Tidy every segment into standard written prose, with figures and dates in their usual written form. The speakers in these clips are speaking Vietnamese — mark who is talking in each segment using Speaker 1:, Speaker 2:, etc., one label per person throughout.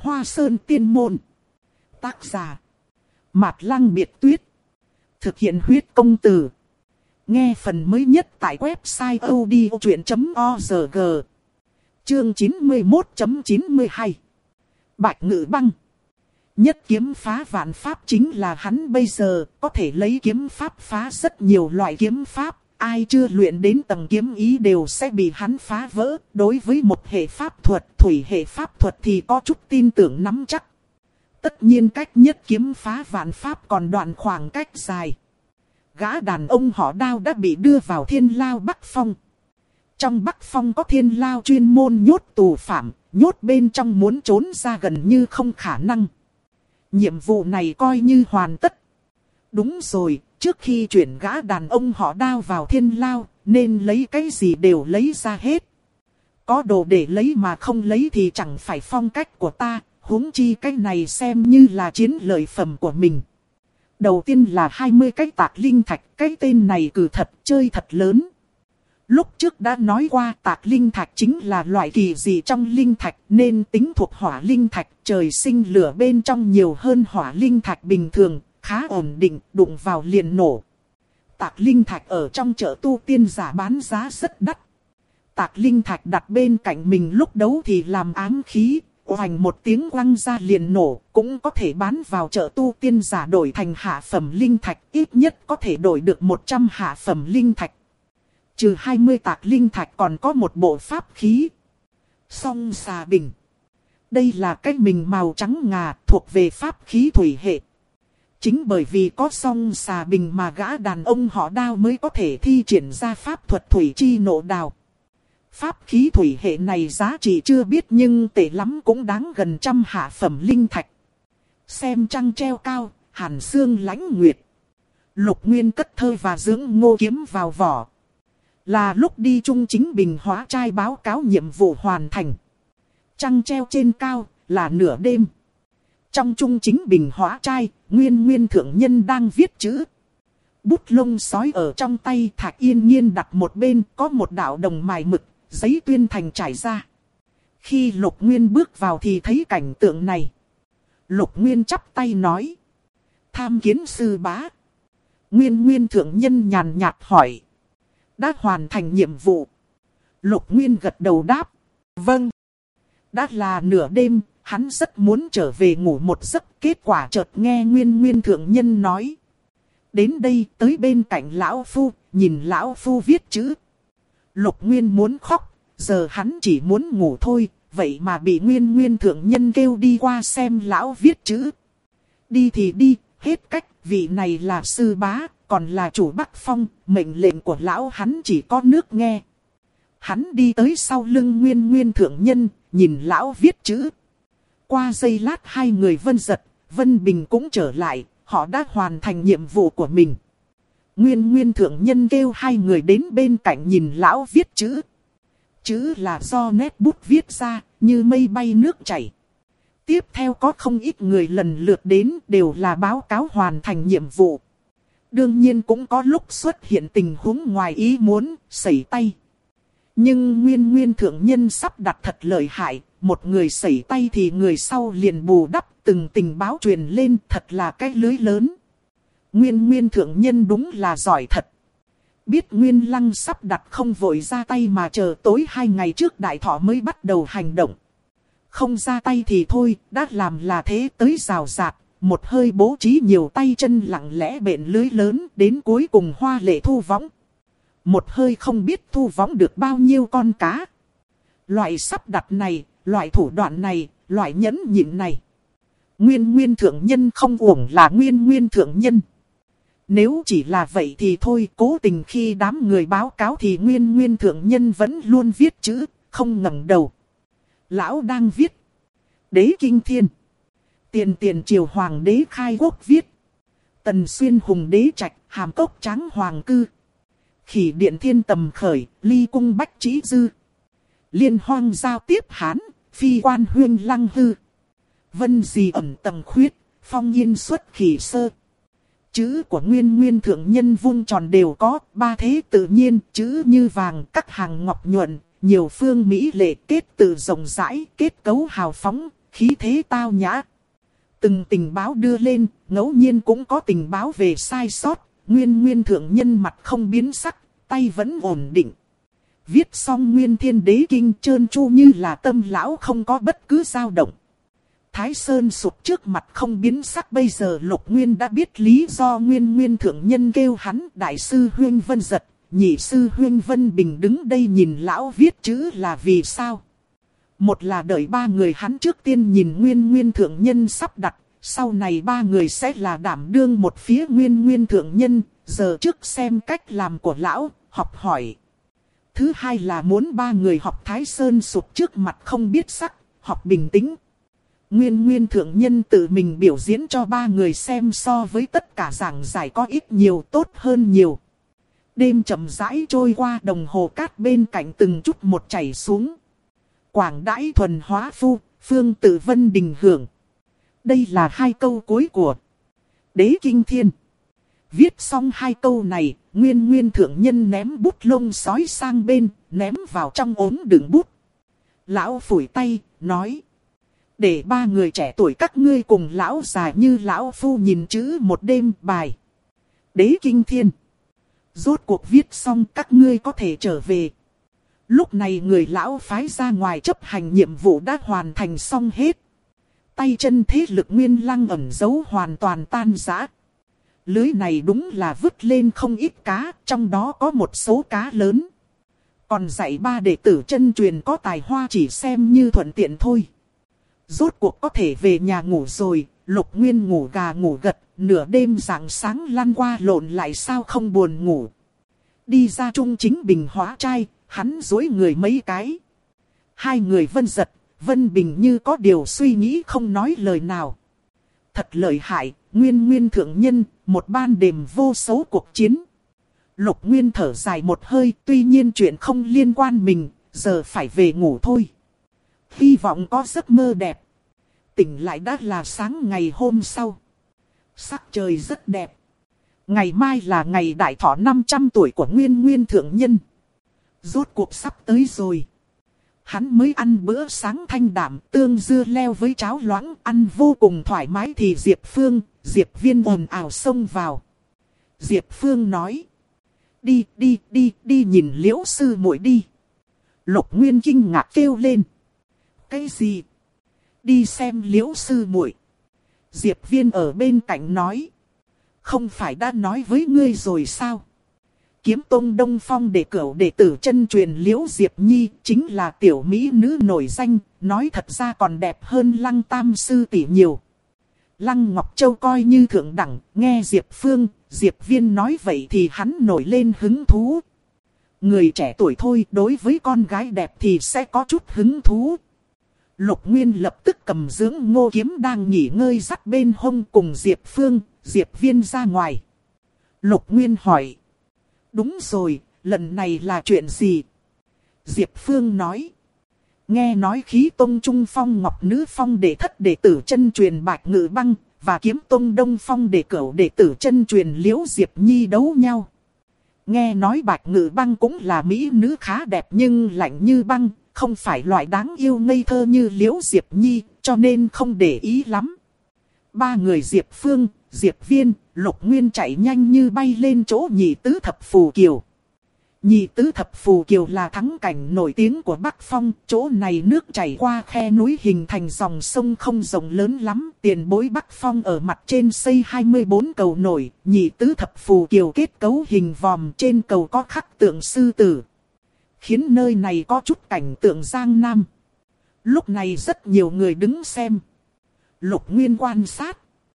Speaker 1: Hoa Sơn Tiên Môn. Tác giả Mạt Lăng Biệt Tuyết. Thực hiện huyết công từ. Nghe phần mới nhất tại website odchuyện.org. Chương 91.92 Bạch Ngự Băng. Nhất kiếm phá vạn pháp chính là hắn bây giờ có thể lấy kiếm pháp phá rất nhiều loại kiếm pháp. Ai chưa luyện đến tầng kiếm ý đều sẽ bị hắn phá vỡ. Đối với một hệ pháp thuật, thủy hệ pháp thuật thì có chút tin tưởng nắm chắc. Tất nhiên cách nhất kiếm phá vạn pháp còn đoạn khoảng cách dài. Gã đàn ông họ Đao đã bị đưa vào Thiên Lao Bắc Phong. Trong Bắc Phong có Thiên Lao chuyên môn nhốt tù phạm, nhốt bên trong muốn trốn ra gần như không khả năng. Nhiệm vụ này coi như hoàn tất. Đúng rồi, trước khi chuyển gã đàn ông họ Đao vào Thiên Lao, nên lấy cái gì đều lấy ra hết. Có đồ để lấy mà không lấy thì chẳng phải phong cách của ta, huống chi cái này xem như là chiến lợi phẩm của mình. Đầu tiên là 20 cái tạc linh thạch, cái tên này cử thật, chơi thật lớn. Lúc trước đã nói qua tạc linh thạch chính là loại kỳ dị trong linh thạch nên tính thuộc hỏa linh thạch, trời sinh lửa bên trong nhiều hơn hỏa linh thạch bình thường, khá ổn định, đụng vào liền nổ. Tạc linh thạch ở trong chợ tu tiên giả bán giá rất đắt. Tạc linh thạch đặt bên cạnh mình lúc đấu thì làm ám khí, oành một tiếng quăng ra liền nổ, cũng có thể bán vào chợ tu tiên giả đổi thành hạ phẩm linh thạch, ít nhất có thể đổi được 100 hạ phẩm linh thạch. Trừ 20 tạc linh thạch còn có một bộ pháp khí. Song xà bình. Đây là cái mình màu trắng ngà thuộc về pháp khí thủy hệ. Chính bởi vì có song xà bình mà gã đàn ông họ Đao mới có thể thi triển ra pháp thuật thủy chi nộ đào. Pháp khí thủy hệ này giá trị chưa biết nhưng tệ lắm cũng đáng gần 100 hạ phẩm linh thạch. Xem trăng treo cao, hàn sương lãnh nguyệt. Lục Nguyên cất thơ và dưỡng Ngô kiếm vào vỏ. Là lúc đi Trung Chính Bình hóa trai báo cáo nhiệm vụ hoàn thành. Trăng treo trên cao, là nửa đêm. Trong Trung Chính Bình hóa trai, Nguyên thượng nhân đang viết chữ. Bút lông sói ở trong tay, Thạch Yên Nhiên đặt một bên, có một đạo đồng mài mực, giấy tuyên thành trải ra. Khi Lục Nguyên bước vào thì thấy cảnh tượng này. Lục Nguyên chắp tay nói: tham kiến sư bá. Nguyên thượng nhân nhàn nhạt hỏi: đã hoàn thành nhiệm vụ? Lục Nguyên gật đầu đáp: vâng. Đã là nửa đêm, hắn rất muốn trở về ngủ một giấc, kết quả chợt nghe Nguyên thượng nhân nói: đến đây, tới bên cạnh lão phu, nhìn lão phu viết chữ. Lục Nguyên muốn khóc, giờ hắn chỉ muốn ngủ thôi, vậy mà bị Nguyên thượng nhân kêu đi qua xem lão viết chữ. Đi thì đi, hết cách, vị này là sư bá, còn là chủ Bắc Phong, mệnh lệnh của lão hắn chỉ có nước nghe. Hắn đi tới sau lưng Nguyên thượng nhân, nhìn lão viết chữ. Qua giây lát hai người Vân Giật, Vân Bình cũng trở lại, họ đã hoàn thành nhiệm vụ của mình. Nguyên thượng nhân kêu hai người đến bên cạnh nhìn lão viết chữ. Chữ là do nét bút viết ra, như mây bay nước chảy. Tiếp theo có không ít người lần lượt đến, đều là báo cáo hoàn thành nhiệm vụ. Đương nhiên cũng có lúc xuất hiện tình huống ngoài ý muốn, sẩy tay. Nhưng Nguyên thượng nhân sắp đặt thật lợi hại, một người sẩy tay thì người sau liền bù đắp, từng tình báo truyền lên, thật là cái lưới lớn. Nguyên thượng nhân đúng là giỏi thật. Biết Nguyên Lăng sắp đặt không vội ra tay mà chờ tối 2 ngày trước đại thọ mới bắt đầu hành động. Không ra tay thì thôi, đã làm là thế tới rào rạt, một hơi bố trí nhiều tay chân lặng lẽ bện lưới lớn, đến cuối cùng hoa lệ thu võng. Một hơi không biết thu võng được bao nhiêu con cá. Loại sắp đặt này, loại thủ đoạn này, loại nhẫn nhịn này. Nguyên thượng nhân không uổng là Nguyên thượng nhân. Nếu chỉ là vậy thì thôi, cố tình khi đám người báo cáo thì Nguyên thượng nhân vẫn luôn viết chữ, không ngẩng đầu. Lão đang viết: Đế Kinh Thiên, Tiền triều hoàng đế khai quốc viết, Tần Xuyên hùng đế trạch, Hàm Cốc tráng hoàng cư, Khỉ điện thiên tầm khởi, Ly cung bách trí dư, Liên hoang giao tiếp hán, Phi quan huyên lăng hư, Vân dì ẩn tầng khuyết, Phong yên xuất khỉ sơ. Chữ của Nguyên thượng nhân vung tròn đều có, ba thế tự nhiên, chữ như vàng, các hàng ngọc nhuận, nhiều phương mỹ lệ, kết từ rộng rãi, kết cấu hào phóng, khí thế tao nhã. Từng tình báo đưa lên, ngẫu nhiên cũng có tình báo về sai sót, Nguyên thượng nhân mặt không biến sắc, tay vẫn ổn định. Viết xong Nguyên Thiên Đế Kinh trơn tru như là tâm lão không có bất cứ dao động. Thái Sơn sụp trước mặt không biến sắc, bây giờ Lục Nguyên đã biết lý do Nguyên thượng nhân kêu hắn đại sư Huyên Vân Giật, nhị sư Huyên Vân Bình đứng đây nhìn lão viết chữ là vì sao. Một là đợi ba người hắn trước tiên nhìn Nguyên thượng nhân sắp đặt, sau này ba người sẽ là đảm đương một phía Nguyên thượng nhân, giờ trước xem cách làm của lão, học hỏi. Thứ hai là muốn ba người học Thái Sơn sụp trước mặt không biết sắc, học bình tĩnh. Nguyên thượng nhân tự mình biểu diễn cho ba người xem so với tất cả giảng giải có ít nhiều tốt hơn nhiều. Đêm chậm rãi trôi qua, đồng hồ cát bên cạnh từng chút một chảy xuống. Quảng đãi thuần hóa phu, phương tự vân đình hưởng. Đây là hai câu cuối của Đế Kinh Thiên. Viết xong hai câu này, Nguyên thượng nhân ném bút lông sói sang bên, ném vào trong ốm đựng bút. Lão phủi tay, nói. Để ba người trẻ tuổi các ngươi cùng lão già như lão phu nhìn chữ một đêm bài. Đế Kinh Thiên. Rốt cuộc viết xong các ngươi có thể trở về. Lúc này người lão phái ra ngoài chấp hành nhiệm vụ đã hoàn thành xong hết. Tay chân thế lực Nguyên Lăng ẩn giấu hoàn toàn tan rã. Lưới này đúng là vứt lên không ít cá, trong đó có một số cá lớn. Còn dạy ba đệ tử chân truyền có tài hoa chỉ xem như thuận tiện thôi. Rốt cuộc có thể về nhà ngủ rồi, Lục Nguyên ngủ gà ngủ gật, nửa đêm rạng sáng lăn qua lộn lại sao không buồn ngủ. Đi ra Trung Chính Bình hóa trai, hắn duỗi người mấy cái. Hai người Vân Giật, Vân Bình như có điều suy nghĩ không nói lời nào. Thật lợi hại, Nguyên thượng nhân, một ban đêm vô số cuộc chiến. Lục Nguyên thở dài một hơi, tuy nhiên chuyện không liên quan mình, giờ phải về ngủ thôi. Hy vọng có giấc mơ đẹp. Tỉnh lại đã là sáng ngày hôm sau. Sắc trời rất đẹp. Ngày mai là ngày đại thọ 500 tuổi của Nguyên thượng nhân. Rốt cuộc sắp tới rồi. Hắn mới ăn bữa sáng thanh đạm, tương dưa leo với cháo loãng, ăn vô cùng thoải mái thì Diệp Phương, Diệp Viên ồn ào xông vào. Diệp Phương nói. Đi nhìn Liễu sư muội đi. Lục Nguyên kinh ngạc kêu lên. Cái gì? Đi xem Liễu sư muội. Diệp Viên ở bên cạnh nói. Không phải đã nói với ngươi rồi sao? Kiếm Tông Đông Phong đệ tử chân truyền Liễu Diệp Nhi chính là tiểu mỹ nữ nổi danh, nói thật ra còn đẹp hơn Lăng Tam sư tỷ nhiều. Lăng Ngọc Châu coi như thượng đẳng, nghe Diệp Phương, Diệp Viên nói vậy thì hắn nổi lên hứng thú. Người trẻ tuổi thôi, đối với con gái đẹp thì sẽ có chút hứng thú. Lục Nguyên lập tức cầm dưỡng Ngô Kiếm đang nghỉ ngơi dắt bên hông cùng Diệp Phương, Diệp Viên ra ngoài. Lục Nguyên hỏi. Đúng rồi, lần này là chuyện gì? Diệp Phương nói. Nghe nói Khí Tông Trung Phong Ngọc Nữ Phong đệ thất đệ tử chân truyền Bạch Ngự Băng và Kiếm Tông Đông Phong đệ tử chân truyền Liễu Diệp Nhi đấu nhau. Nghe nói Bạch Ngự Băng cũng là mỹ nữ khá đẹp nhưng lạnh như băng, không phải loại đáng yêu ngây thơ như Liễu Diệp Nhi, cho nên không để ý lắm. Ba người Diệp Phương, Diệp Viên, Lục Nguyên chạy nhanh như bay lên chỗ Nhị Tứ Thập Phù Kiều. Nhị Tứ Thập Phù Kiều là thắng cảnh nổi tiếng của Bắc Phong, chỗ này nước chảy qua khe núi hình thành dòng sông không rộng lớn lắm. Tiền bối Bắc Phong ở mặt trên xây 24 cầu nổi, Nhị Tứ Thập Phù Kiều kết cấu hình vòm, trên cầu có khắc tượng sư tử. Khiến nơi này có chút cảnh tượng Giang Nam. Lúc này rất nhiều người đứng xem. Lục Nguyên quan sát.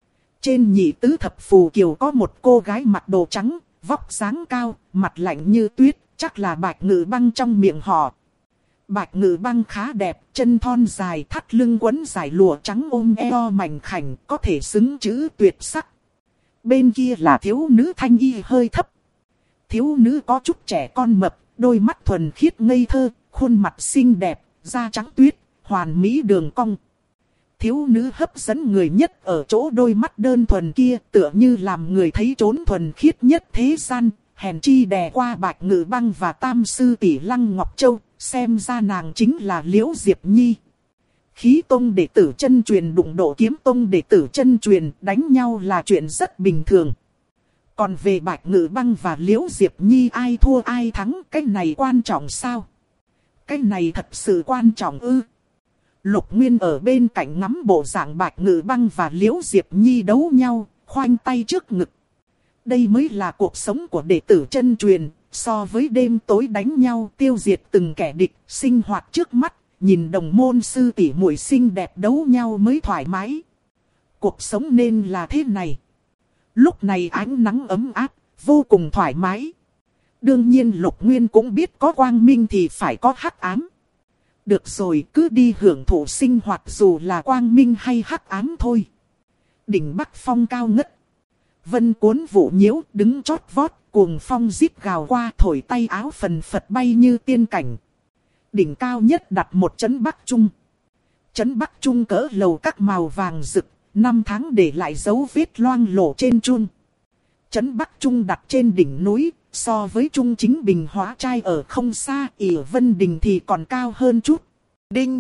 Speaker 1: Trên Nhị Tứ Thập Phù Kiều có một cô gái mặc đồ trắng, vóc dáng cao, mặt lạnh như tuyết, chắc là Bạch Ngự Băng trong miệng họ. Bạch Ngự Băng khá đẹp, chân thon dài, thắt lưng quấn dài lụa trắng ôm eo mảnh khảnh, có thể xứng chữ tuyệt sắc. Bên kia là thiếu nữ thanh y hơi thấp. Thiếu nữ có chút trẻ con mập, đôi mắt thuần khiết ngây thơ, khuôn mặt xinh đẹp, da trắng tuyết, hoàn mỹ đường cong. Thiếu nữ hấp dẫn người nhất ở chỗ đôi mắt đơn thuần kia, tựa như làm người thấy chốn thuần khiết nhất thế gian, hèn chi đè qua Bạch Ngự Băng và Tam sư tỷ Lăng Ngọc Châu, xem ra nàng chính là Liễu Diệp Nhi. Khí tông đệ tử chân truyền đụng độ kiếm tông đệ tử chân truyền, đánh nhau là chuyện rất bình thường. Còn về Bạch Ngự Băng và Liễu Diệp Nhi ai thua ai thắng, cái này quan trọng sao? Cái này thật sự quan trọng ư? Lục Nguyên ở bên cạnh ngắm bộ dạng Bạch Ngự Băng và Liễu Diệp Nhi đấu nhau, khoanh tay trước ngực. Đây mới là cuộc sống của đệ tử chân truyền, so với đêm tối đánh nhau tiêu diệt từng kẻ địch, sinh hoạt trước mắt, nhìn đồng môn sư tỷ muội xinh đẹp đấu nhau mới thoải mái. Cuộc sống nên là thế này. Lúc này ánh nắng ấm áp, vô cùng thoải mái. Đương nhiên Lục Nguyên cũng biết có quang minh thì phải có hắc ám. Được rồi, cứ đi hưởng thụ sinh hoạt dù là quang minh hay hắc ám thôi. Đỉnh Bắc Phong cao ngất. Vân cuốn vụ nhiễu đứng chót vót, cuồng phong rít gào qua thổi tay áo phần phật bay như tiên cảnh. Đỉnh cao nhất đặt một trấn Bắc Trung. Trấn Bắc Trung cỡ lầu các màu vàng rực, 5 tháng để lại dấu vết loang lổ trên chuông. Trấn Bắc Trung đặt trên đỉnh núi, so với Trung Chính Bình Hóa Trai ở không xa, ỉa Vân Đình thì còn cao hơn chút. Đinh!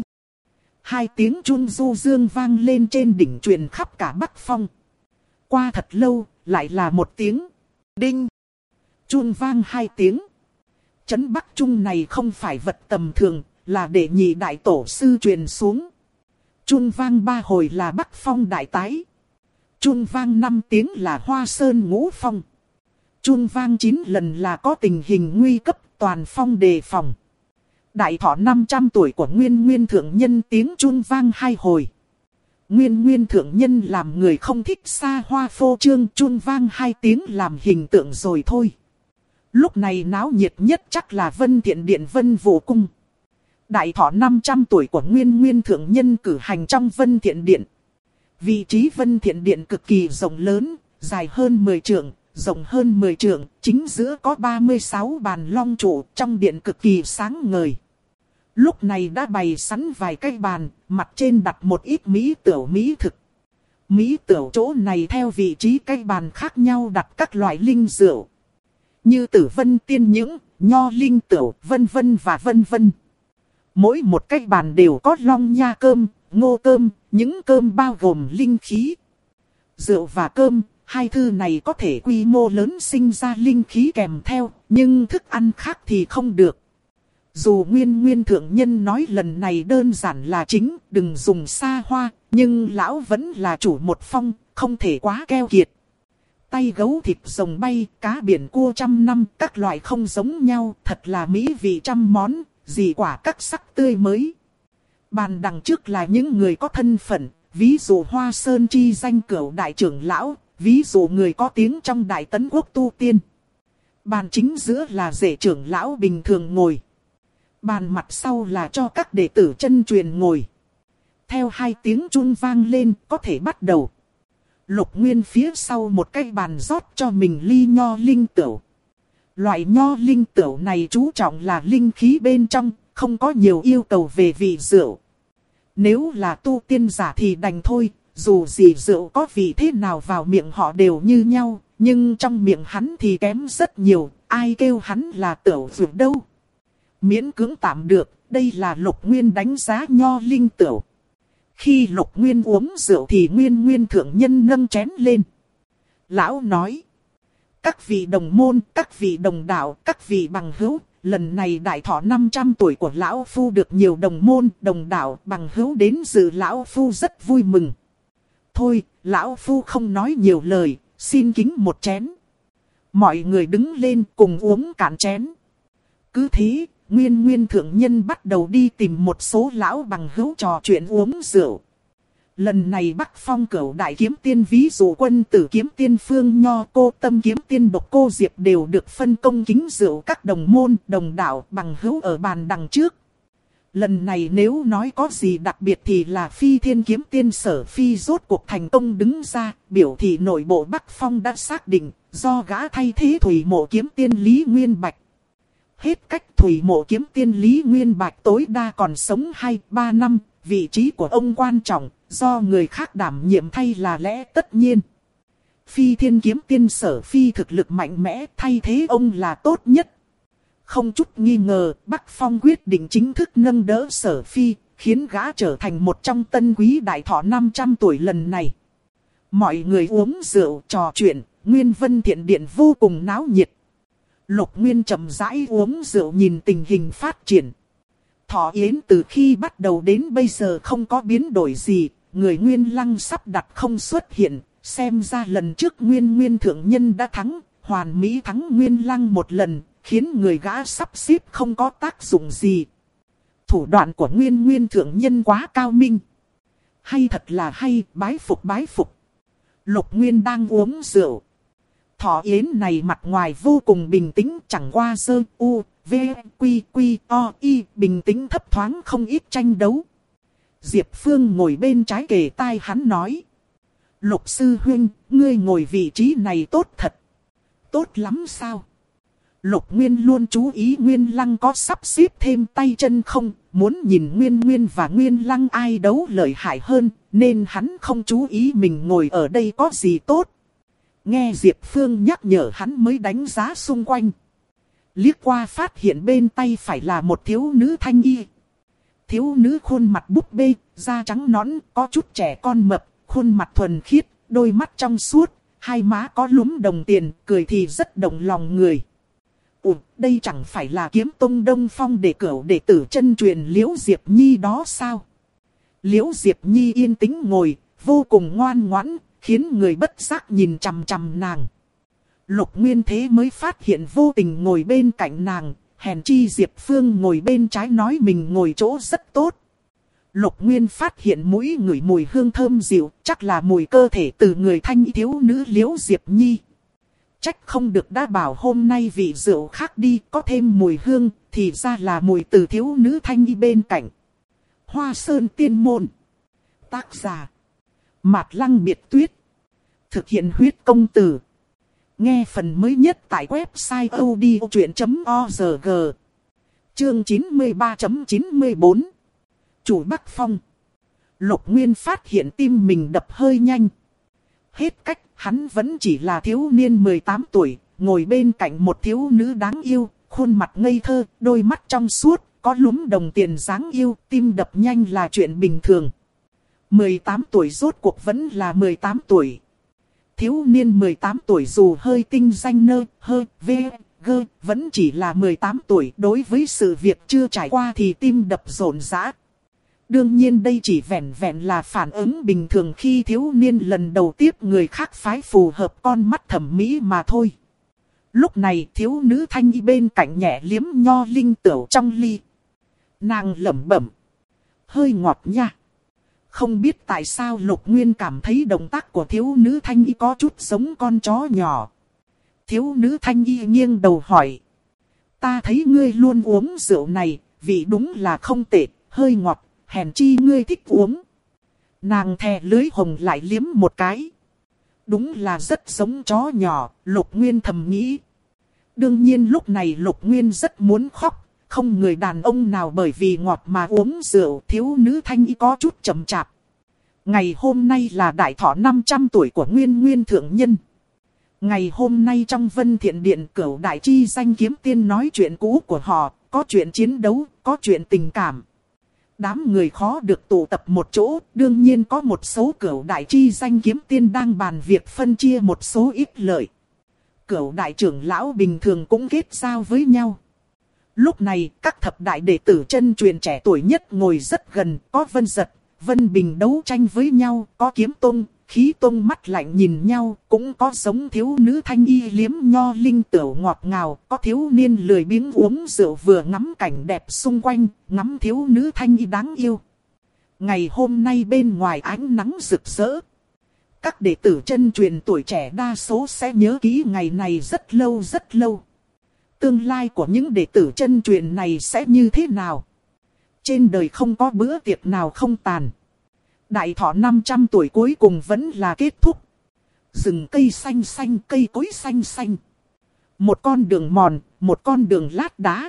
Speaker 1: 2 tiếng chuông du dương vang lên trên đỉnh truyền khắp cả Bắc Phong. Qua thật lâu, lại là 1 tiếng. Đinh! Chuông vang 2 tiếng. Trấn Bắc Trung này không phải vật tầm thường, là đệ nhị đại tổ sư truyền xuống. Chuông vang 3 hồi là Bắc Phong đại tái. Chuông vang 5 tiếng là Hoa Sơn ngũ phong. Chuông vang 9 lần là có tình hình nguy cấp, toàn phong đề phòng. Đại thọ 500 tuổi của Nguyên Nguyên Thượng Nhân tiếng chuông vang 2 hồi. Nguyên Nguyên Thượng Nhân làm người không thích xa hoa phô trương, chuông vang 2 tiếng làm hình tượng rồi thôi. Lúc này náo nhiệt nhất chắc là Vân Thiện Điện Vân Vũ Cung. Đại thọ 500 tuổi của Nguyên Nguyên Thượng Nhân cử hành trong Vân Thiện Điện. Vị trí Vân Thiện Điện cực kỳ rộng lớn, dài hơn 10 trượng, rộng hơn 10 trượng, chính giữa có 36 bàn long trụ, trong điện cực kỳ sáng ngời. Lúc này đã bày sẵn vài cái bàn, mặt trên đặt một ít mỹ tửu mỹ thực. Mỹ tửu chỗ này theo vị trí cái bàn khác nhau đặt các loại linh rượu. Như Tử Vân Tiên Nhưỡng, Nho Linh Tửu, vân vân và vân vân. Mỗi một cái bàn đều có long nha cơm, ngô cơm, những cơm bao gồm linh khí. Rượu và cơm, hai thứ này có thể quy mô lớn sinh ra linh khí kèm theo, nhưng thức ăn khác thì không được. Dù Nguyên Nguyên Thượng Nhân nói lần này đơn giản là chính, đừng dùng xa hoa, nhưng lão vẫn là chủ một phong, không thể quá keo kiệt. Tay gấu thịt rồng bay, cá biển cua 100 năm, các loại không giống nhau, thật là mỹ vị trăm món, dị quả các sắc tươi mới. Bàn đằng trước là những người có thân phận, ví dụ Hoa Sơn chi danh Cửu đại trưởng lão, ví dụ người có tiếng trong Đại Tấn Quốc tu tiên. Bàn chính giữa là rể trưởng lão bình thường ngồi. Bàn mặt sau là cho các đệ tử chân truyền ngồi. Theo 2 tiếng chuông vang lên, có thể bắt đầu. Lục Nguyên phía sau một cái bàn rót cho mình ly nho linh tửu. Loại nho linh tửu này chú trọng là linh khí bên trong, không có nhiều yêu cầu về vị rượu. Nếu là tu tiên giả thì đành thôi, dù gì rượu có vị thế nào vào miệng họ đều như nhau, nhưng trong miệng hắn thì kém rất nhiều, ai kêu hắn là tửu vượt đâu. Miễn cưỡng tạm được, đây là Lục Nguyên đánh giá nho linh tửu. Khi Lục Nguyên uống rượu thì Nguyên Nguyên Thượng Nhân nâng chén lên. Lão nói: các vị đồng môn, các vị đồng đạo, các vị bằng hữu, lần này đại thọ 500 tuổi của Lão Phu được nhiều đồng môn, đồng đạo, bằng hữu đến dự, Lão Phu rất vui mừng. Thôi, Lão Phu không nói nhiều lời, xin kính một chén. Mọi người đứng lên cùng uống cạn chén. Cứ thế, Nguyên Nguyên Thượng Nhân bắt đầu đi tìm một số lão bằng hữu trò chuyện uống rượu. Lần này Bắc Phong Cửu đại kiếm tiên, ví dụ Quân Tử kiếm tiên Phương Nho, Cô Tâm kiếm tiên Độc Cô Diệp đều được phân công kính rượu các đồng môn, đồng đạo, bằng hữu ở bàn đằng trước. Lần này nếu nói có gì đặc biệt thì là Phi Thiên kiếm tiên Sở Phi rốt cuộc thành công đứng ra, biểu thị nội bộ Bắc Phong đã xác định, do gã thay thế Thủy Mộ kiếm tiên Lý Nguyên Bạch. Hết cách Thủy Mộ kiếm tiên Lý Nguyên Bạch tối đa còn sống 2-3 năm, vị trí của ông quan trọng, do người khác đảm nhiệm thay là lẽ tất nhiên. Phi Thiên kiếm tiên Sở Phi thực lực mạnh mẽ, thay thế ông là tốt nhất. Không chút nghi ngờ, Bắc Phong quyết định chính thức nâng đỡ Sở Phi, khiến gã trở thành một trong tân quý đại thọ 500 tuổi lần này. Mọi người uống rượu trò chuyện, Nguyên Vân Thiện Điện vô cùng náo nhiệt. Lục Nguyên chậm rãi uống rượu nhìn tình hình phát triển. Thọ yến từ khi bắt đầu đến bây giờ không có biến đổi gì, người Nguyên Lăng sắp đặt không xuất hiện, xem ra lần trước Nguyên Thượng Nhân đã thắng, hoàn mỹ thắng Nguyên Lăng một lần, khiến người gã sắp xếp không có tác dụng gì. Thủ đoạn của Nguyên Thượng Nhân quá cao minh. Hay thật là hay, bái phục bái phục. Lục Nguyên đang uống rượu. Thọ yến này mặt ngoài vô cùng bình tĩnh, chẳng qua sơ u, v, quy, quy, o, y, bình tĩnh thấp thoáng không ít tranh đấu. Diệp Phương ngồi bên trái kề tai hắn nói. Lục sư huynh, ngươi ngồi vị trí này tốt thật. Tốt lắm sao? Lục Nguyên luôn chú ý Nguyên Lăng có sắp xếp thêm tay chân không, muốn nhìn Nguyên và Nguyên Lăng ai đấu lợi hại hơn, nên hắn không chú ý mình ngồi ở đây có gì tốt. Nghe Diệp Phương nhắc nhở hắn mới đánh giá xung quanh. Liếc qua phát hiện bên tay phải là một thiếu nữ thanh y. Thiếu nữ khuôn mặt búp bê, da trắng nõn, có chút trẻ con mập, khuôn mặt thuần khiết, đôi mắt trong suốt, hai má có lúm đồng tiền, cười thì rất động lòng người. Đây chẳng phải là Kiếm Tông Đông Phong đệ cửu đệ tử chân truyền Liễu Diệp Nhi đó sao? Liễu Diệp Nhi yên tĩnh ngồi, vô cùng ngoan ngoãn, khiến người bất giác nhìn chằm chằm nàng. Lục Nguyên thế mới phát hiện vô tình ngồi bên cạnh nàng, hèn chi Diệp Phương ngồi bên trái nói mình ngồi chỗ rất tốt. Lục Nguyên phát hiện mũi ngửi mùi hương thơm dịu, chắc là mùi cơ thể từ người thanh thiếu nữ Liễu Diệp Nhi. Trách không được đã bảo hôm nay vị rượu khác đi, có thêm mùi hương, thì ra là mùi từ thiếu nữ thanh y bên cạnh. Hoa Sơn Tiên Môn. Tác giả Mạt Lăng Biệt Tuyết. Thực hiện huyết công từ. Nghe phần mới nhất tại website odchuyện.org. Chương 93.94. Chủ Bắc Phong. Lục Nguyên phát hiện tim mình đập hơi nhanh. Hết cách, hắn vẫn chỉ là thiếu niên 18 tuổi, ngồi bên cạnh một thiếu nữ đáng yêu, khuôn mặt ngây thơ, đôi mắt trong suốt, có lúm đồng tiền dáng yêu, tim đập nhanh là chuyện bình thường. 18 tuổi rốt cuộc vẫn là 18 tuổi. Thiếu niên 18 tuổi dù hơi tinh danh nơ, hơi, gơ, vẫn chỉ là 18 tuổi. Đối với sự việc chưa trải qua thì tim đập rộn rã. Đương nhiên đây chỉ vẹn vẹn là phản ứng bình thường khi thiếu niên lần đầu tiếp người khác phái phù hợp con mắt thẩm mỹ mà thôi. Lúc này thiếu nữ thanh y bên cạnh nhẹ liếm nho linh tửu trong ly. Nàng lẩm bẩm. Hơi ngọt nha. Không biết tại sao Lục Nguyên cảm thấy động tác của thiếu nữ thanh y có chút giống con chó nhỏ. Thiếu nữ thanh y nghiêng đầu hỏi. Ta thấy ngươi luôn uống rượu này, vị đúng là không tệ, hơi ngọt, hèn chi ngươi thích uống. Nàng thè lưới hồng lại liếm một cái. Đúng là rất giống chó nhỏ, Lục Nguyên thầm nghĩ. Đương nhiên lúc này Lục Nguyên rất muốn khóc. Không người đàn ông nào bởi vì ngọt mà uống rượu, thiếu nữ thanh y có chút chậm chạp. Ngày hôm nay là đại thọ 500 tuổi của Nguyên Thượng Nhân. Ngày hôm nay trong Vân Thiện Điện Cửu đại chi danh kiếm tiên nói chuyện cũ của họ, có chuyện chiến đấu, có chuyện tình cảm. Đám người khó được tụ tập một chỗ, đương nhiên có một số Cửu đại chi danh kiếm tiên đang bàn việc phân chia một số ít lợi. Cửu đại trưởng lão bình thường cũng kết giao với nhau. Lúc này, các thập đại đệ tử chân truyền trẻ tuổi nhất ngồi rất gần, có Vân Giật, Vân Bình đấu tranh với nhau, có Kiếm Tông, Khí Tông mắt lạnh nhìn nhau, cũng có giống thiếu nữ thanh y liếm nho linh tửu ngọt ngào, có thiếu niên lười biếng uống rượu vừa ngắm cảnh đẹp xung quanh, ngắm thiếu nữ thanh y đáng yêu. Ngày hôm nay bên ngoài ánh nắng rực rỡ. Các đệ tử chân truyền tuổi trẻ đa số sẽ nhớ kỹ ngày này rất lâu rất lâu. Tương lai của những đệ tử chân truyền này sẽ như thế nào? Trên đời không có bữa tiệc nào không tàn. Đại thọ 500 tuổi cuối cùng vẫn là kết thúc. Rừng cây xanh xanh, cây cối xanh xanh. Một con đường mòn, một con đường lát đá.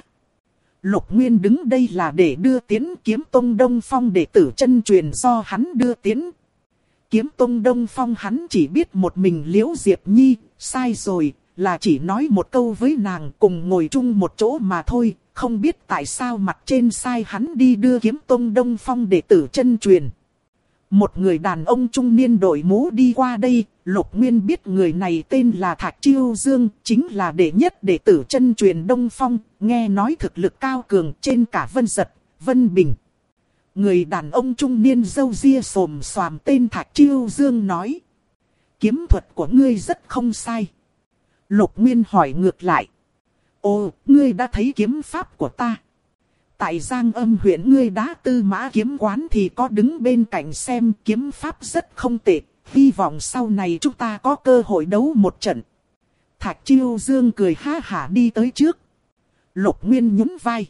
Speaker 1: Lục Nguyên đứng đây là để đưa tiến Kiếm Tông Đông Phong đệ tử chân truyền do hắn đưa tiến. Kiếm Tông Đông Phong hắn chỉ biết một mình Liễu Diệp Nhi, sai rồi. Là chỉ nói một câu với nàng cùng ngồi chung một chỗ mà thôi, không biết tại sao mặt trên sai hắn đi đưa Kiếm Tông Đông Phong đệ tử chân truyền. Một người đàn ông trung niên đội mũ đi qua đây, Lục Nguyên biết người này tên là Thạch Chiêu Dương, chính là đệ nhất đệ tử chân truyền Đông Phong, nghe nói thực lực cao cường trên cả Vân Giật, Vân Bình. Người đàn ông trung niên râu ria xồm xoàm tên Thạch Chiêu Dương nói. Kiếm thuật của ngươi rất không sai. Lục Nguyên hỏi ngược lại. Ồ, ngươi đã thấy kiếm pháp của ta. Tại Giang Âm huyện ngươi đã Tư Mã kiếm quán thì có đứng bên cạnh xem, kiếm pháp rất không tệ. Hy vọng sau này chúng ta có cơ hội đấu một trận. Thạch Chiêu Dương cười ha hả đi tới trước. Lục Nguyên nhún vai.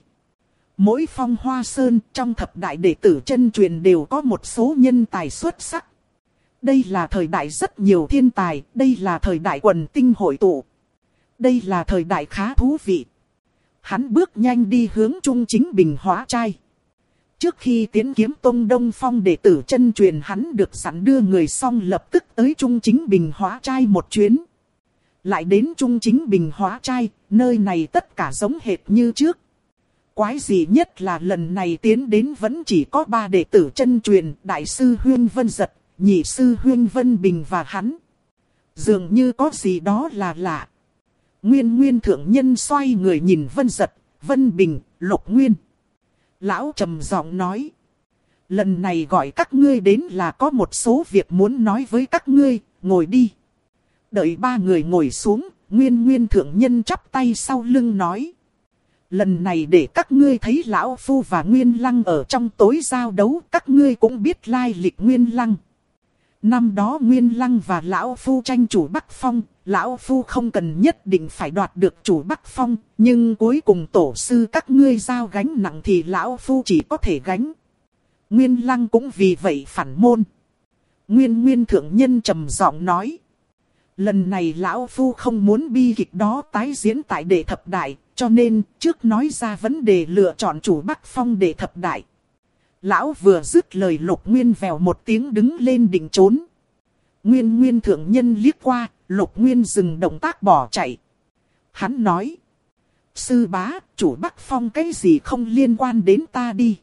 Speaker 1: Mỗi Phong Hoa Sơn trong thập đại đệ tử chân truyền đều có một số nhân tài xuất sắc. Đây là thời đại rất nhiều thiên tài, đây là thời đại quần tinh hội tụ. Đây là thời đại khá thú vị. Hắn bước nhanh đi hướng Trung Chính Bình hóa trai. Trước khi tiến Kiếm Tông Đông Phong đệ tử chân truyền, hắn được sẵn đưa người xong lập tức tới Trung Chính Bình hóa trai một chuyến. Lại đến Trung Chính Bình hóa trai, nơi này tất cả giống hệt như trước. Quái gì nhất là lần này tiến đến vẫn chỉ có 3 đệ tử chân truyền, đại sư Huyên Vân Giật, nhị sư Huyên Vân Bình và hắn. Dường như có gì đó là lạ. Nguyên thượng nhân xoay người nhìn Vân Giật, Vân Bình, Lục Nguyên. Lão trầm giọng nói. Lần này gọi các ngươi đến là có một số việc muốn nói với các ngươi, ngồi đi. Đợi 3 người ngồi xuống, Nguyên thượng nhân chắp tay sau lưng nói. Lần này để các ngươi thấy Lão Phu và Nguyên Lăng ở trong tối giao đấu, các ngươi cũng biết lai lịch Nguyên Lăng. Năm đó Nguyên Lăng và Lão Phu tranh chủ Bắc Phong, Lão Phu không cần nhất định phải đoạt được chủ Bắc Phong, nhưng cuối cùng tổ sư các ngươi giao gánh nặng thì Lão Phu chỉ có thể gánh. Nguyên Lăng cũng vì vậy phản môn. Nguyên thượng nhân trầm giọng nói. Lần này Lão Phu không muốn bi kịch đó tái diễn tại đệ thập đại, cho nên trước nói ra vấn đề lựa chọn chủ Bắc Phong đệ thập đại. Lão vừa dứt lời, Lục Nguyên vèo một tiếng đứng lên định trốn. Nguyên thượng nhân liếc qua, Lục Nguyên dừng động tác bỏ chạy. Hắn nói. Sư bá, chủ Bắc Phong cái gì không liên quan đến ta đi.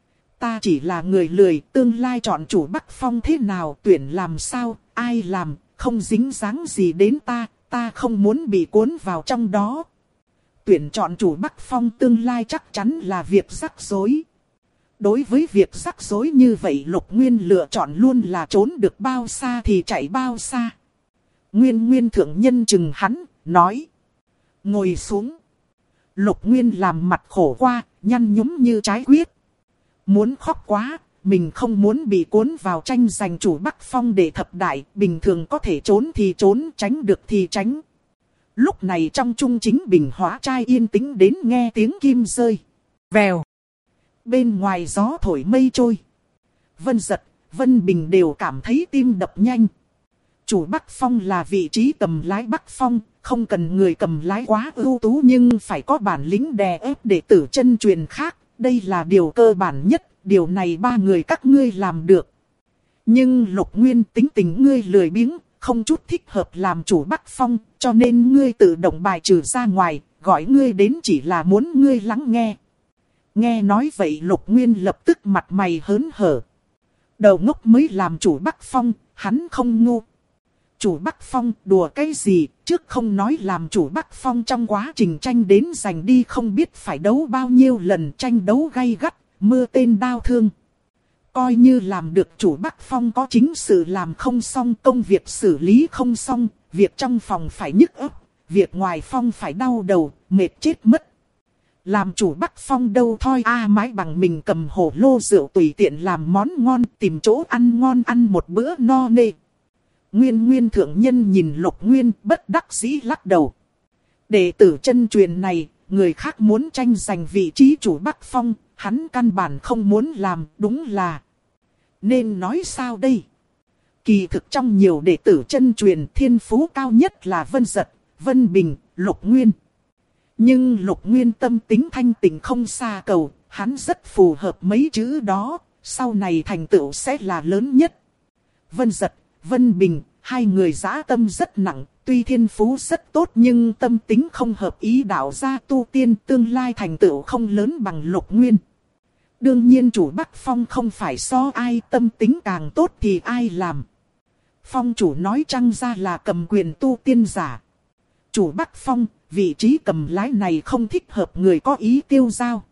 Speaker 1: Ta chỉ là người lười, tương lai chọn chủ Bắc Phong thế nào, tuyển làm sao, ai làm, không dính dáng gì đến ta không muốn bị cuốn vào trong đó. Tuyển chọn chủ Bắc Phong tương lai chắc chắn là việc rắc rối. Đối với việc rắc rối như vậy, Lục Nguyên lựa chọn luôn là trốn được bao xa thì chạy bao xa. Nguyên thượng nhân chừng hắn, nói. Ngồi xuống. Lục Nguyên làm mặt khổ qua, nhăn nhúm như trái quyết. Muốn khóc quá, mình không muốn bị cuốn vào tranh giành chủ Bắc Phong đệ thập đại, bình thường có thể trốn thì trốn, tránh được thì tránh. Lúc này trong Trung Chính Bình hóa trai yên tĩnh đến nghe tiếng kim rơi. Vèo. Bên ngoài gió thổi mây trôi. Vân Giật, Vân Bình đều cảm thấy tim đập nhanh. Chủ Bắc Phong là vị trí cầm lái Bắc Phong, không cần người cầm lái quá ưu tú nhưng phải có bản lĩnh đè ép đệ tử chân truyền khác. Đây là điều cơ bản nhất, điều này 3 người các ngươi làm được. Nhưng Lục Nguyên tính tình ngươi lười biếng, không chút thích hợp làm chủ Bắc Phong, cho nên ngươi tự động bài trừ ra ngoài, gọi ngươi đến chỉ là muốn ngươi lắng nghe. Nghe nói vậy Lục Nguyên lập tức mặt mày hớn hở. Đầu ngốc mới làm chủ Bắc Phong, hắn không ngu. Chủ Bắc Phong đùa cái gì, trước không nói làm chủ Bắc Phong trong quá trình tranh đến giành đi không biết phải đấu bao nhiêu lần, tranh đấu gay gắt, mưa tên đao thương. Coi như làm được chủ Bắc Phong có chính sự làm không xong, công việc xử lý không xong, việc trong phòng phải nhức óc, việc ngoài phòng phải đau đầu, mệt chết mất. Làm chủ Bắc Phong đâu thôi mái bằng mình cầm hổ lô rượu tùy tiện làm món ngon, tìm chỗ ăn ngon ăn một bữa no nê. Nguyên thượng nhân nhìn Lục Nguyên bất đắc dĩ lắc đầu. Đệ tử chân truyền này, người khác muốn tranh giành vị trí chủ Bắc Phong, hắn căn bản không muốn làm, đúng là. Nên nói sao đây? Kỳ thực trong nhiều đệ tử chân truyền, thiên phú cao nhất là Vân Giật, Vân Bình, Lục Nguyên. Nhưng Lục Nguyên tâm tính thanh tịnh không xa cầu, hắn rất phù hợp mấy chữ đó, sau này thành tựu sẽ là lớn nhất. Vân Giật, Vân Bình, hai người dã tâm rất nặng, Tuy thiên phú rất tốt nhưng tâm tính không hợp ý đạo gia tu tiên, tương lai thành tựu không lớn bằng Lục Nguyên. Đương nhiên chủ Bắc Phong không phải so ai tâm tính càng tốt thì ai làm. Phong chủ nói trăng ra là cầm quyền tu tiên giả. Chủ Bắc Phong, vị trí cầm lái này không thích hợp người có ý tiêu giao.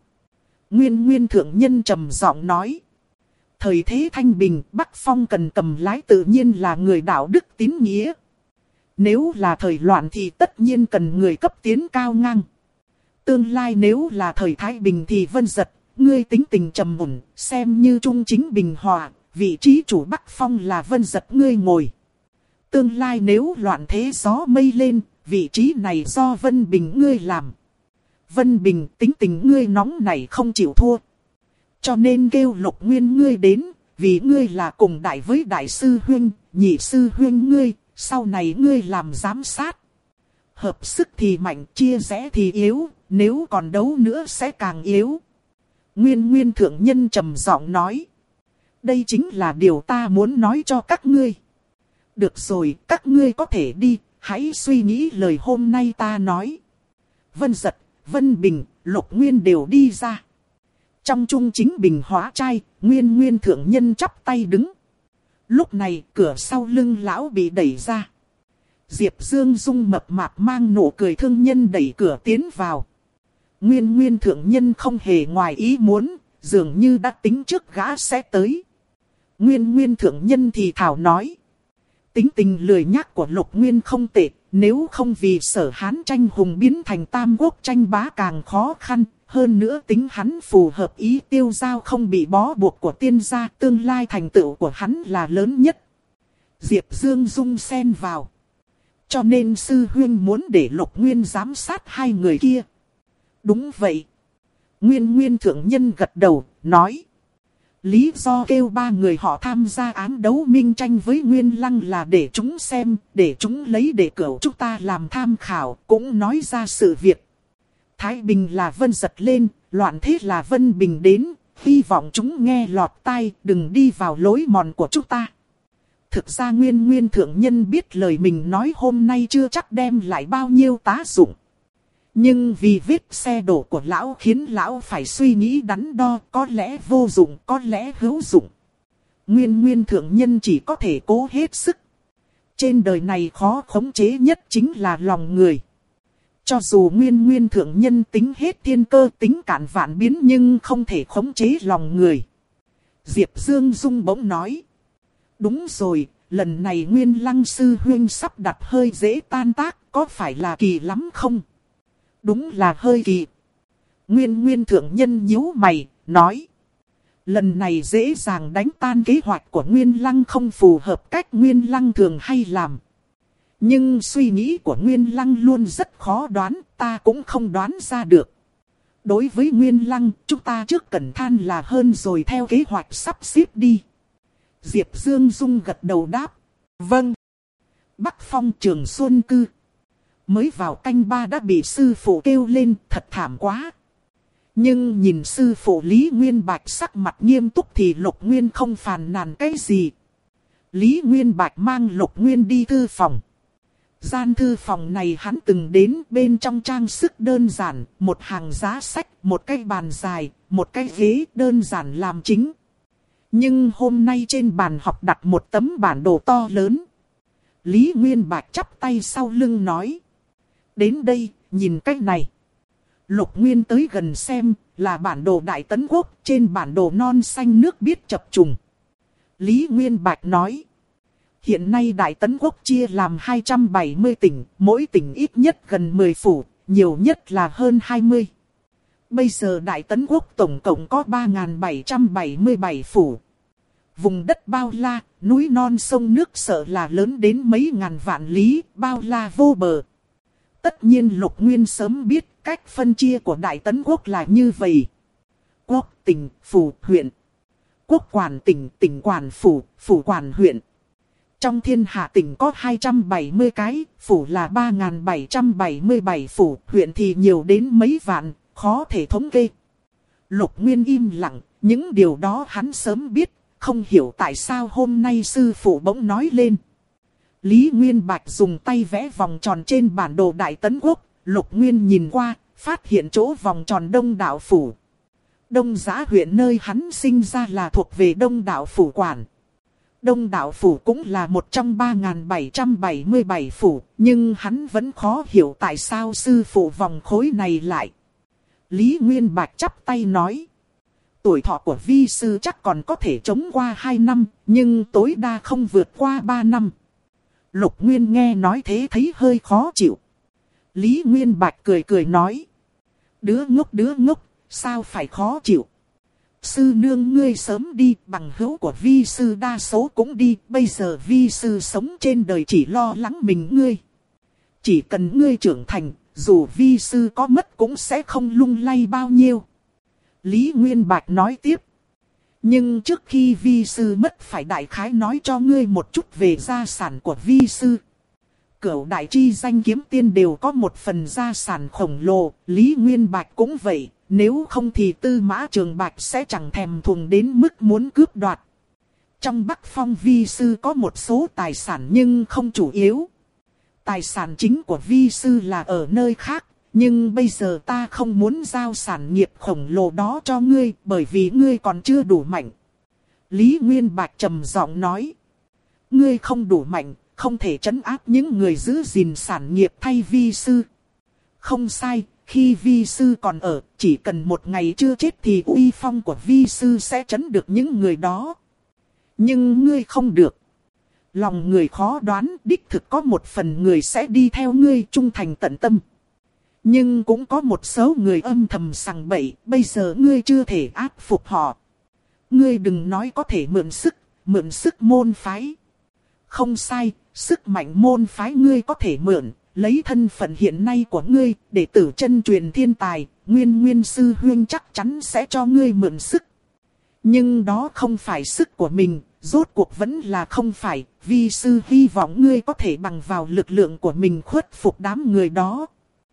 Speaker 1: Nguyên thượng nhân trầm giọng nói. Thời thế thanh bình, Bắc Phong cần cầm lái tự nhiên là người đạo đức tín nghĩa. Nếu là thời loạn thì tất nhiên cần người cấp tiến cao ngang. Tương lai nếu là thời thái bình thì Vân Giật, ngươi tính tình trầm mùn, xem như trung chính bình hòa, vị trí chủ Bắc Phong là Vân Giật ngươi ngồi. Tương lai nếu loạn thế gió mây lên, vị trí này do Vân Bình ngươi làm. Vân Bình tính tình ngươi nóng này không chịu thua. Cho nên kêu Lục Nguyên ngươi đến, vì ngươi là cùng đại với đại sư huynh, nhị sư huynh ngươi, sau này ngươi làm giám sát. Hợp sức thì mạnh, chia rẽ thì yếu, nếu còn đấu nữa sẽ càng yếu. Nguyên thượng nhân trầm giọng nói. Đây chính là điều ta muốn nói cho các ngươi. Được rồi, các ngươi có thể đi, hãy suy nghĩ lời hôm nay ta nói. Vân Giật, Vân Bình, Lục Nguyên đều đi ra. Trong trung chính bình hóa trai, Nguyên thượng nhân chắp tay đứng. Lúc này cửa sau lưng lão bị đẩy ra. Diệp Dương Dung mập mạp mang nụ cười thương nhân đẩy cửa tiến vào. Nguyên thượng nhân không hề ngoài ý muốn, dường như đã tính trước gã sẽ tới. Nguyên thượng nhân thì thảo nói. Tính tình lười nhác của Lục Nguyên không tệ, nếu không vì Sở Hán tranh hùng biến thành tam quốc tranh bá càng khó khăn. Hơn nữa tính hắn phù hợp ý tiêu giao không bị bó buộc của tiên gia, tương lai thành tựu của hắn là lớn nhất. Diệp Dương Dung xen vào. Cho nên sư huynh muốn để Lục Nguyên giám sát hai người kia. Đúng vậy. Nguyên thượng nhân gật đầu, nói. Lý do kêu ba người họ tham gia án đấu minh tranh với Nguyên Lăng là để chúng xem, để chúng lấy để cửu chúng ta làm tham khảo, cũng nói ra sự việc. Thái Bình là Vân Giật lên, loạn thế là Vân Bình đến, hy vọng chúng nghe lọt tai, đừng đi vào lối mòn của chúng ta. Thực ra Nguyên thượng nhân biết lời mình nói hôm nay chưa chắc đem lại bao nhiêu tá dụng. Nhưng vì vết xe đổ của lão khiến lão phải suy nghĩ đắn đo, có lẽ vô dụng, có lẽ hữu dụng. Nguyên thượng nhân chỉ có thể cố hết sức. Trên đời này khó khống chế nhất chính là lòng người. Cho dù Nguyên thượng nhân tính hết thiên cơ tính cản vạn biến nhưng không thể khống chế lòng người. Diệp Dương Dung bỗng nói. Đúng rồi, lần này Nguyên Lăng sư huynh sắp đặt hơi dễ tan tác, có phải là kỳ lắm không? Đúng là hơi kỳ. Nguyên thượng nhân nhíu mày, nói. Lần này dễ dàng đánh tan kế hoạch của Nguyên Lăng không phù hợp cách Nguyên Lăng thường hay làm. Nhưng suy nghĩ của Nguyên Lăng luôn rất khó đoán, ta cũng không đoán ra được. Đối với Nguyên Lăng, chúng ta trước cần than là hơn rồi theo kế hoạch sắp xếp đi. Diệp Dương Dung gật đầu đáp. Vâng. Bắc Phong Trường Xuân Cư. Mới vào canh ba đã bị sư phụ kêu lên, thật thảm quá. Nhưng nhìn sư phụ Lý Nguyên Bạch sắc mặt nghiêm túc thì Lục Nguyên không phàn nàn cái gì. Lý Nguyên Bạch mang Lục Nguyên đi thư phòng. Gian thư phòng này hắn từng đến, bên trong trang sức đơn giản, một hàng giá sách, một cái bàn dài, một cái ghế đơn giản làm chính. Nhưng hôm nay trên bàn học đặt một tấm bản đồ to lớn. Lý Nguyên Bạch chắp tay sau lưng nói. Đến đây, nhìn cái này. Lục Nguyên tới gần xem, là bản đồ Đại Tấn Quốc, trên bản đồ non xanh nước biếc chập trùng. Lý Nguyên Bạch nói. Hiện nay Đại Tấn Quốc chia làm 270 tỉnh, mỗi tỉnh ít nhất gần 10 phủ, nhiều nhất là hơn 20. Bây giờ Đại Tấn Quốc tổng cộng có 3.777 phủ. Vùng đất bao la, núi non sông nước sợ là lớn đến mấy ngàn vạn lý, bao la vô bờ. Tất nhiên Lục Nguyên sớm biết cách phân chia của Đại Tấn Quốc là như vậy. Quốc, tỉnh, phủ, huyện. Quốc quản tỉnh, tỉnh quản phủ, phủ quản huyện. Trong thiên hạ tỉnh có 270 cái, phủ là 3.777 phủ, huyện thì nhiều đến mấy vạn, khó thể thống kê. Lục Nguyên im lặng, những điều đó hắn sớm biết, không hiểu tại sao hôm nay sư phụ bỗng nói lên. Lý Nguyên Bạch dùng tay vẽ vòng tròn trên bản đồ Đại Tấn Quốc. Lục Nguyên nhìn qua, phát hiện chỗ vòng tròn Đông Đạo Phủ. Đông Giã huyện nơi hắn sinh ra là thuộc về Đông Đạo Phủ quản. Đông Đạo Phủ cũng là một trong 3.777 phủ, nhưng hắn vẫn khó hiểu tại sao sư phụ vòng khối này lại. Lý Nguyên Bạch chắp tay nói. Tuổi thọ của vi sư chắc còn có thể chống qua 2 năm, nhưng tối đa không vượt qua 3 năm. Lục Nguyên nghe nói thế thấy hơi khó chịu. Lý Nguyên Bạch cười cười nói. Đứa ngốc, sao phải khó chịu. Sư nương ngươi sớm đi, bằng hữu của vi sư đa số cũng đi. Bây giờ vi sư sống trên đời chỉ lo lắng mình ngươi. Chỉ cần ngươi trưởng thành, dù vi sư có mất cũng sẽ không lung lay bao nhiêu. Lý Nguyên Bạch nói tiếp. Nhưng trước khi vi sư mất phải đại khái nói cho ngươi một chút về gia sản của vi sư. Cửu đại chi danh kiếm tiên đều có một phần gia sản khổng lồ, Lý Nguyên Bạch cũng vậy, nếu không thì Tư Mã Trường Bạch sẽ chẳng thèm thuồng đến mức muốn cướp đoạt. Trong Bắc Phong vi sư có một số tài sản nhưng không chủ yếu. Tài sản chính của vi sư là ở nơi khác, nhưng bây giờ ta không muốn giao sản nghiệp khổng lồ đó cho ngươi bởi vì ngươi còn chưa đủ mạnh. Lý Nguyên Bạch trầm giọng nói. Ngươi không đủ mạnh, không thể trấn áp những người giữ gìn sản nghiệp thay vi sư. Không sai, khi vi sư còn ở, chỉ cần một ngày chưa chết thì uy phong của vi sư sẽ trấn được những người đó. Nhưng ngươi không được. Lòng người khó đoán, đích thực có một phần người sẽ đi theo ngươi trung thành tận tâm. Nhưng cũng có một số người âm thầm sằng bậy, bây giờ ngươi chưa thể áp phục họ. Ngươi đừng nói có thể mượn sức môn phái. Không sai, sức mạnh môn phái ngươi có thể mượn, lấy thân phận hiện nay của ngươi, để tử chân truyền thiên tài, nguyên sư huynh chắc chắn sẽ cho ngươi mượn sức. Nhưng đó không phải sức của mình, rốt cuộc vẫn là không phải, vi sư hy vọng ngươi có thể bằng vào lực lượng của mình khuất phục đám người đó.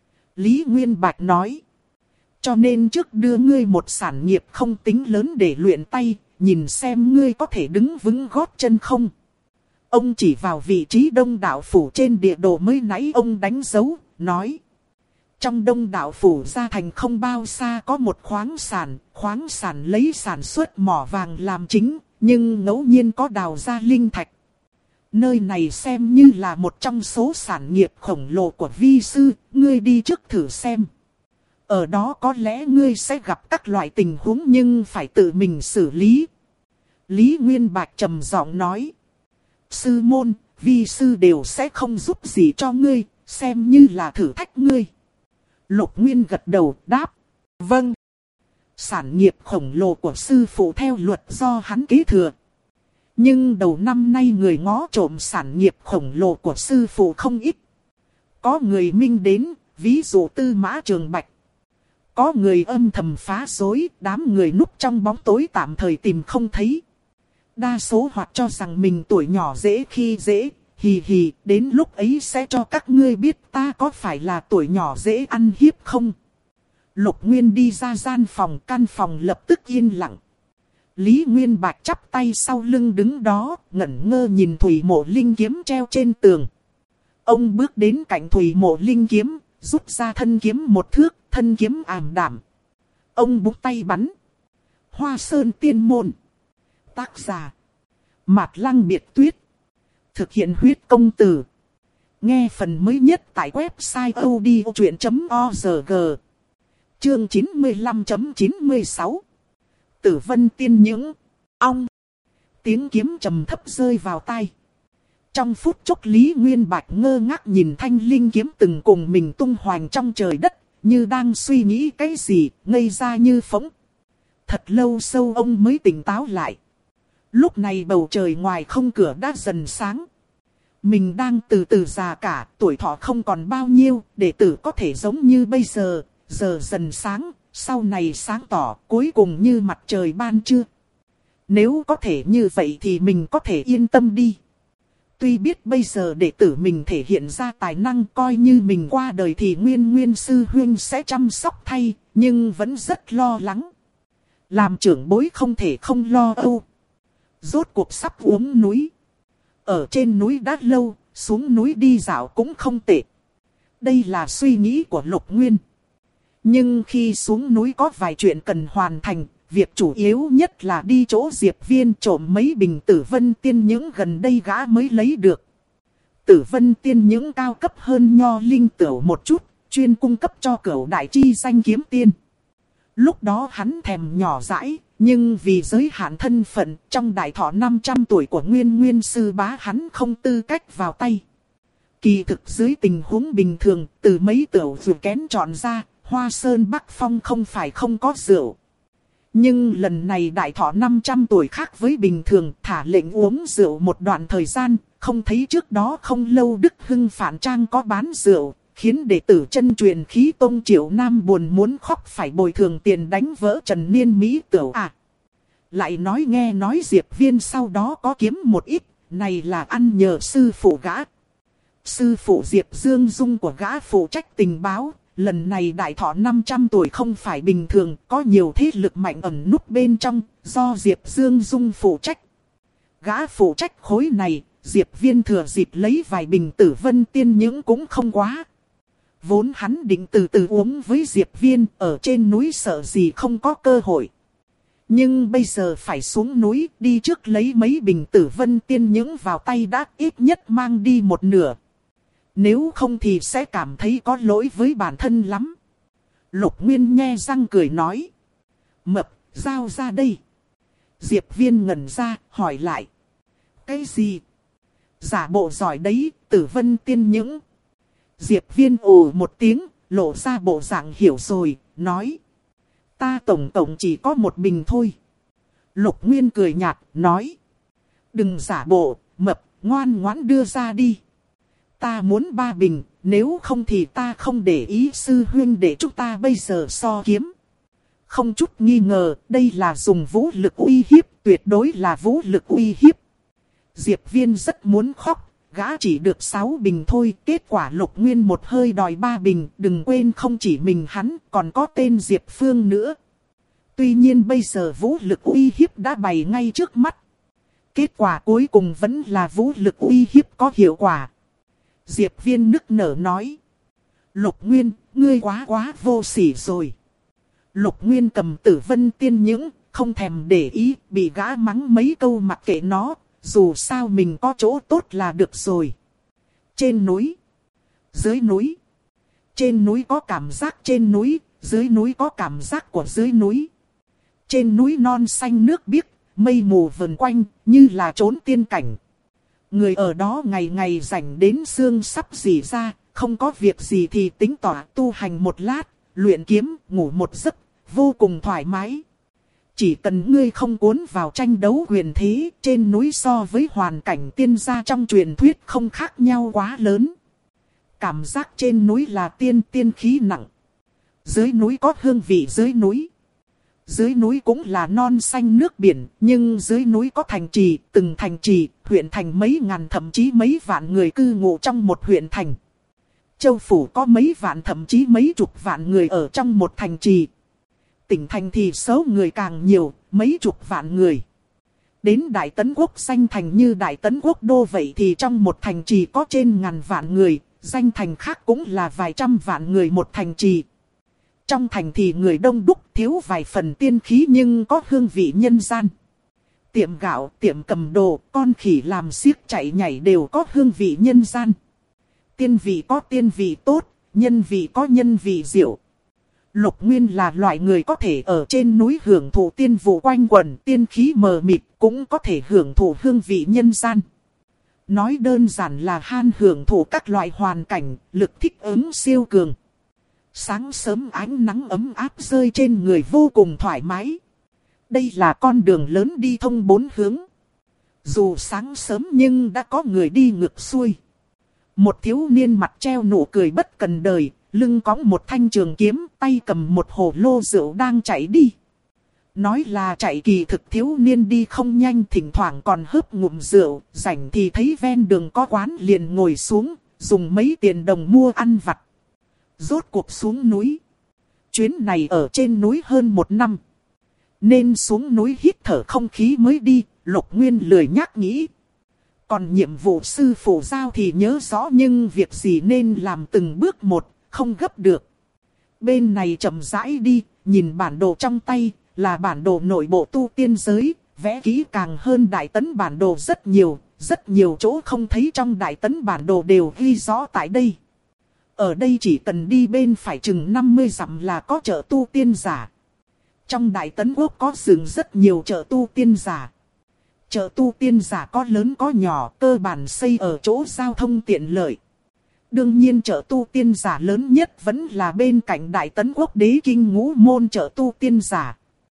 Speaker 1: Lý Nguyên Bạch nói. Cho nên trước đưa ngươi một sản nghiệp không tính lớn để luyện tay, nhìn xem ngươi có thể đứng vững gót chân không. Ông chỉ vào vị trí Đông Đạo Phủ trên địa đồ mới nãy ông đánh dấu, nói. Trong Đông Đạo Phủ ra thành không bao xa có một khoáng sản lấy sản xuất mỏ vàng làm chính, nhưng ngẫu nhiên có đào ra linh thạch. Nơi này xem như là một trong số sản nghiệp khổng lồ của vi sư, ngươi đi trước thử xem. Ở đó có lẽ ngươi sẽ gặp các loại tình huống nhưng phải tự mình xử lý. Lý Nguyên Bạch trầm giọng nói. Sư môn, vi sư đều sẽ không giúp gì cho ngươi, xem như là thử thách ngươi. Lục Nguyên gật đầu đáp. Vâng. Sản nghiệp khổng lồ của sư phụ theo luật do hắn kế thừa. Nhưng đầu năm nay người ngó trộm sản nghiệp khổng lồ của sư phụ không ít. Có người minh đến, ví dụ Tư Mã Trường Bạch. Có người âm thầm phá rối, đám người núp trong bóng tối tạm thời tìm không thấy. Đa số hoặc cho rằng mình tuổi nhỏ dễ khi dễ, hì, đến lúc ấy sẽ cho các ngươi biết ta có phải là tuổi nhỏ dễ ăn hiếp không. Lục Nguyên đi ra gian phòng, căn phòng lập tức yên lặng. Lý Nguyên Bạch chắp tay sau lưng đứng đó, ngẩn ngơ nhìn Thủy Mộ Linh kiếm treo trên tường. Ông bước đến cạnh Thủy Mộ Linh kiếm, rút ra thân kiếm một thước, thân kiếm ảm đạm. Ông búng tay bắn. Hoa Sơn Tiên Môn. Tác giả. Mạt Lăng Biệt Tuyết. Thực hiện huyết công từ. Nghe phần mới nhất tại website odchuyện.org. Chương 95.96. Tử Vân Tiên Những. Ong. Tiếng kiếm trầm thấp rơi vào tai. Trong phút chốc Lý Nguyên Bạch ngơ ngác nhìn thanh linh kiếm từng cùng mình tung hoành trong trời đất, như đang suy nghĩ cái gì, ngây ra như phỗng. Thật lâu sâu ông mới tỉnh táo lại. Lúc này bầu trời ngoài không cửa đã dần sáng. Mình đang từ từ già cả, tuổi thọ không còn bao nhiêu, đệ tử có thể giống như bây giờ, giờ dần sáng, sau này sáng tỏ, cuối cùng như mặt trời ban trưa. Nếu có thể như vậy thì mình có thể yên tâm đi. Tuy biết bây giờ đệ tử mình thể hiện ra tài năng, coi như mình qua đời thì nguyên sư huynh sẽ chăm sóc thay, nhưng vẫn rất lo lắng. Làm trưởng bối không thể không lo âu. Rốt cuộc sắp uống núi. Ở trên núi đã lâu, xuống núi đi dạo cũng không tệ. Đây là suy nghĩ của Lục Nguyên. Nhưng khi xuống núi có vài chuyện cần hoàn thành, việc chủ yếu nhất là đi chỗ Diệp Viên trộm mấy bình Tử Vân Tiên những gần đây gã mới lấy được. Tử Vân Tiên những cao cấp hơn Nho Linh Tửu một chút, chuyên cung cấp cho Cửu Đại Chi Danh Kiếm Tiên. Lúc đó hắn thèm nhỏ dãi, nhưng vì giới hạn thân phận trong đại thọ 500 tuổi của Nguyên Nguyên Sư Bá hắn không tư cách vào tay. Kỳ thực dưới tình huống bình thường, từ mấy tửu rượu kén chọn ra, Hoa Sơn Bắc Phong không phải không có rượu. Nhưng lần này đại thọ 500 tuổi khác với bình thường, thả lệnh uống rượu một đoạn thời gian, không thấy trước đó không lâu Đức Hưng Phản Trang có bán rượu, khiến đệ tử chân truyền khí Tông Triệu Nam buồn muốn khóc phải bồi thường tiền đánh vỡ Trần Niên Mỹ Tửu à. Lại nói nghe nói Diệp Viên sau đó có kiếm một ít, này là ăn nhờ sư phụ gã. Sư phụ Diệp Dương Dung của gã phụ trách tình báo, lần này đại thọ 500 tuổi không phải bình thường, có nhiều thế lực mạnh ẩn núp bên trong, do Diệp Dương Dung phụ trách. Gã phụ trách khối này, Diệp Viên thừa dịp lấy vài bình Tử Vân Tiên những cũng không quá. Vốn hắn định từ từ uống với Diệp Viên, ở trên núi sợ gì không có cơ hội. Nhưng bây giờ phải xuống núi, đi trước lấy mấy bình Tử Vân Tiên những vào tay đã ít nhất mang đi một nửa. Nếu không thì sẽ cảm thấy có lỗi với bản thân lắm. Lục Nguyên nhe răng cười nói. Mập, giao ra đây. Diệp Viên ngẩn ra, hỏi lại. Cái gì? Giả bộ giỏi đấy, Tử Vân Tiên những. Diệp Viên ồ một tiếng, lộ ra bộ dạng hiểu rồi, nói. Ta tổng chỉ có một bình thôi. Lục Nguyên cười nhạt, nói. Đừng giả bộ, mập, ngoan ngoãn đưa ra đi. Ta muốn 3 bình, nếu không thì ta không để ý sư huynh để chúng ta bây giờ so kiếm. Không chút nghi ngờ, đây là dùng vũ lực uy hiếp, tuyệt đối là vũ lực uy hiếp. Diệp Viên rất muốn khóc, gã chỉ được 6 bình thôi, kết quả Lục Nguyên một hơi đòi 3 bình, đừng quên không chỉ mình hắn, còn có tên Diệp Phương nữa. Tuy nhiên bây giờ vũ lực uy hiếp đã bày ngay trước mắt. Kết quả cuối cùng vẫn là vũ lực uy hiếp có hiệu quả. Diệp Viên nức nở nói. Lục Nguyên, ngươi quá vô sỉ rồi. Lục Nguyên cầm Tử Vân Tiên những, không thèm để ý, bị gã mắng mấy câu mặc kệ nó, dù sao mình có chỗ tốt là được rồi. Trên núi, dưới núi. Trên núi có cảm giác trên núi, dưới núi có cảm giác của dưới núi. Trên núi non xanh nước biếc, mây mù vần quanh, như là trốn tiên cảnh. Người ở đó ngày ngày rảnh đến xương sắp rỉ ra, không có việc gì thì tính tỏa tu hành một lát, luyện kiếm, ngủ một giấc, vô cùng thoải mái. Chỉ cần ngươi không cuốn vào tranh đấu huyền thế, trên núi so với hoàn cảnh tiên gia trong truyền thuyết không khác nhau quá lớn. Cảm giác trên núi là tiên khí nặng. Dưới núi có hương vị dưới núi. Dưới núi cũng là non xanh nước biển, nhưng dưới núi có thành trì, từng thành trì, huyện thành mấy ngàn thậm chí mấy vạn người cư ngụ trong một huyện thành. Châu phủ có mấy vạn thậm chí mấy chục vạn người ở trong một thành trì. Tỉnh thành thì số người càng nhiều, mấy chục vạn người. Đến Đại Tấn Quốc danh thành như Đại Tấn Quốc đô vậy thì trong một thành trì có trên ngàn vạn người, danh thành khác cũng là vài trăm vạn người một thành trì. Trong thành thì người đông đúc thiếu vài phần tiên khí nhưng có hương vị nhân gian. Tiệm gạo, tiệm cầm đồ, con khỉ làm xiếc chạy nhảy đều có hương vị nhân gian. Tiên vị có tiên vị tốt, nhân vị có nhân vị diệu. Lục Nguyên là loại người có thể ở trên núi hưởng thụ tiên vụ quanh quẩn, tiên khí mờ mịt, cũng có thể hưởng thụ hương vị nhân gian. Nói đơn giản là han hưởng thụ các loại hoàn cảnh, lực thích ứng siêu cường. Sáng sớm ánh nắng ấm áp rơi trên người vô cùng thoải mái. Đây là con đường lớn đi thông 4 hướng. Dù sáng sớm nhưng đã có người đi ngược xuôi. Một thiếu niên mặt treo nụ cười bất cần đời, lưng cõng một thanh trường kiếm, tay cầm một hồ lô rượu đang chạy đi. Nói là chạy kỳ thực thiếu niên đi không nhanh, thỉnh thoảng còn hớp ngụm rượu, rảnh thì thấy ven đường có quán liền ngồi xuống, dùng mấy tiền đồng mua ăn vặt. Rốt cuộc xuống núi. Chuyến này ở trên núi hơn 1 năm. Nên xuống núi hít thở không khí mới đi, Lục Nguyên lười nhác nghĩ. Còn nhiệm vụ sư phụ giao thì nhớ rõ nhưng việc gì nên làm từng bước một, không gấp được. Bên này chậm rãi đi, nhìn bản đồ trong tay, là bản đồ nội bộ tu tiên giới, vẽ kỹ càng hơn Đại Tấn bản đồ rất nhiều chỗ không thấy trong Đại Tấn bản đồ đều ghi rõ tại đây. Ở đây chỉ cần đi bên phải chừng 50 dặm là có chợ tu tiên giả. Trong Đại Tấn Quốc có dựng rất nhiều chợ tu tiên giả. Chợ tu tiên giả có lớn có nhỏ, cơ bản xây ở chỗ giao thông tiện lợi. Đương nhiên chợ tu tiên giả lớn nhất vẫn là bên cạnh Đại Tấn Quốc Đế Kinh Ngũ Môn chợ tu tiên giả.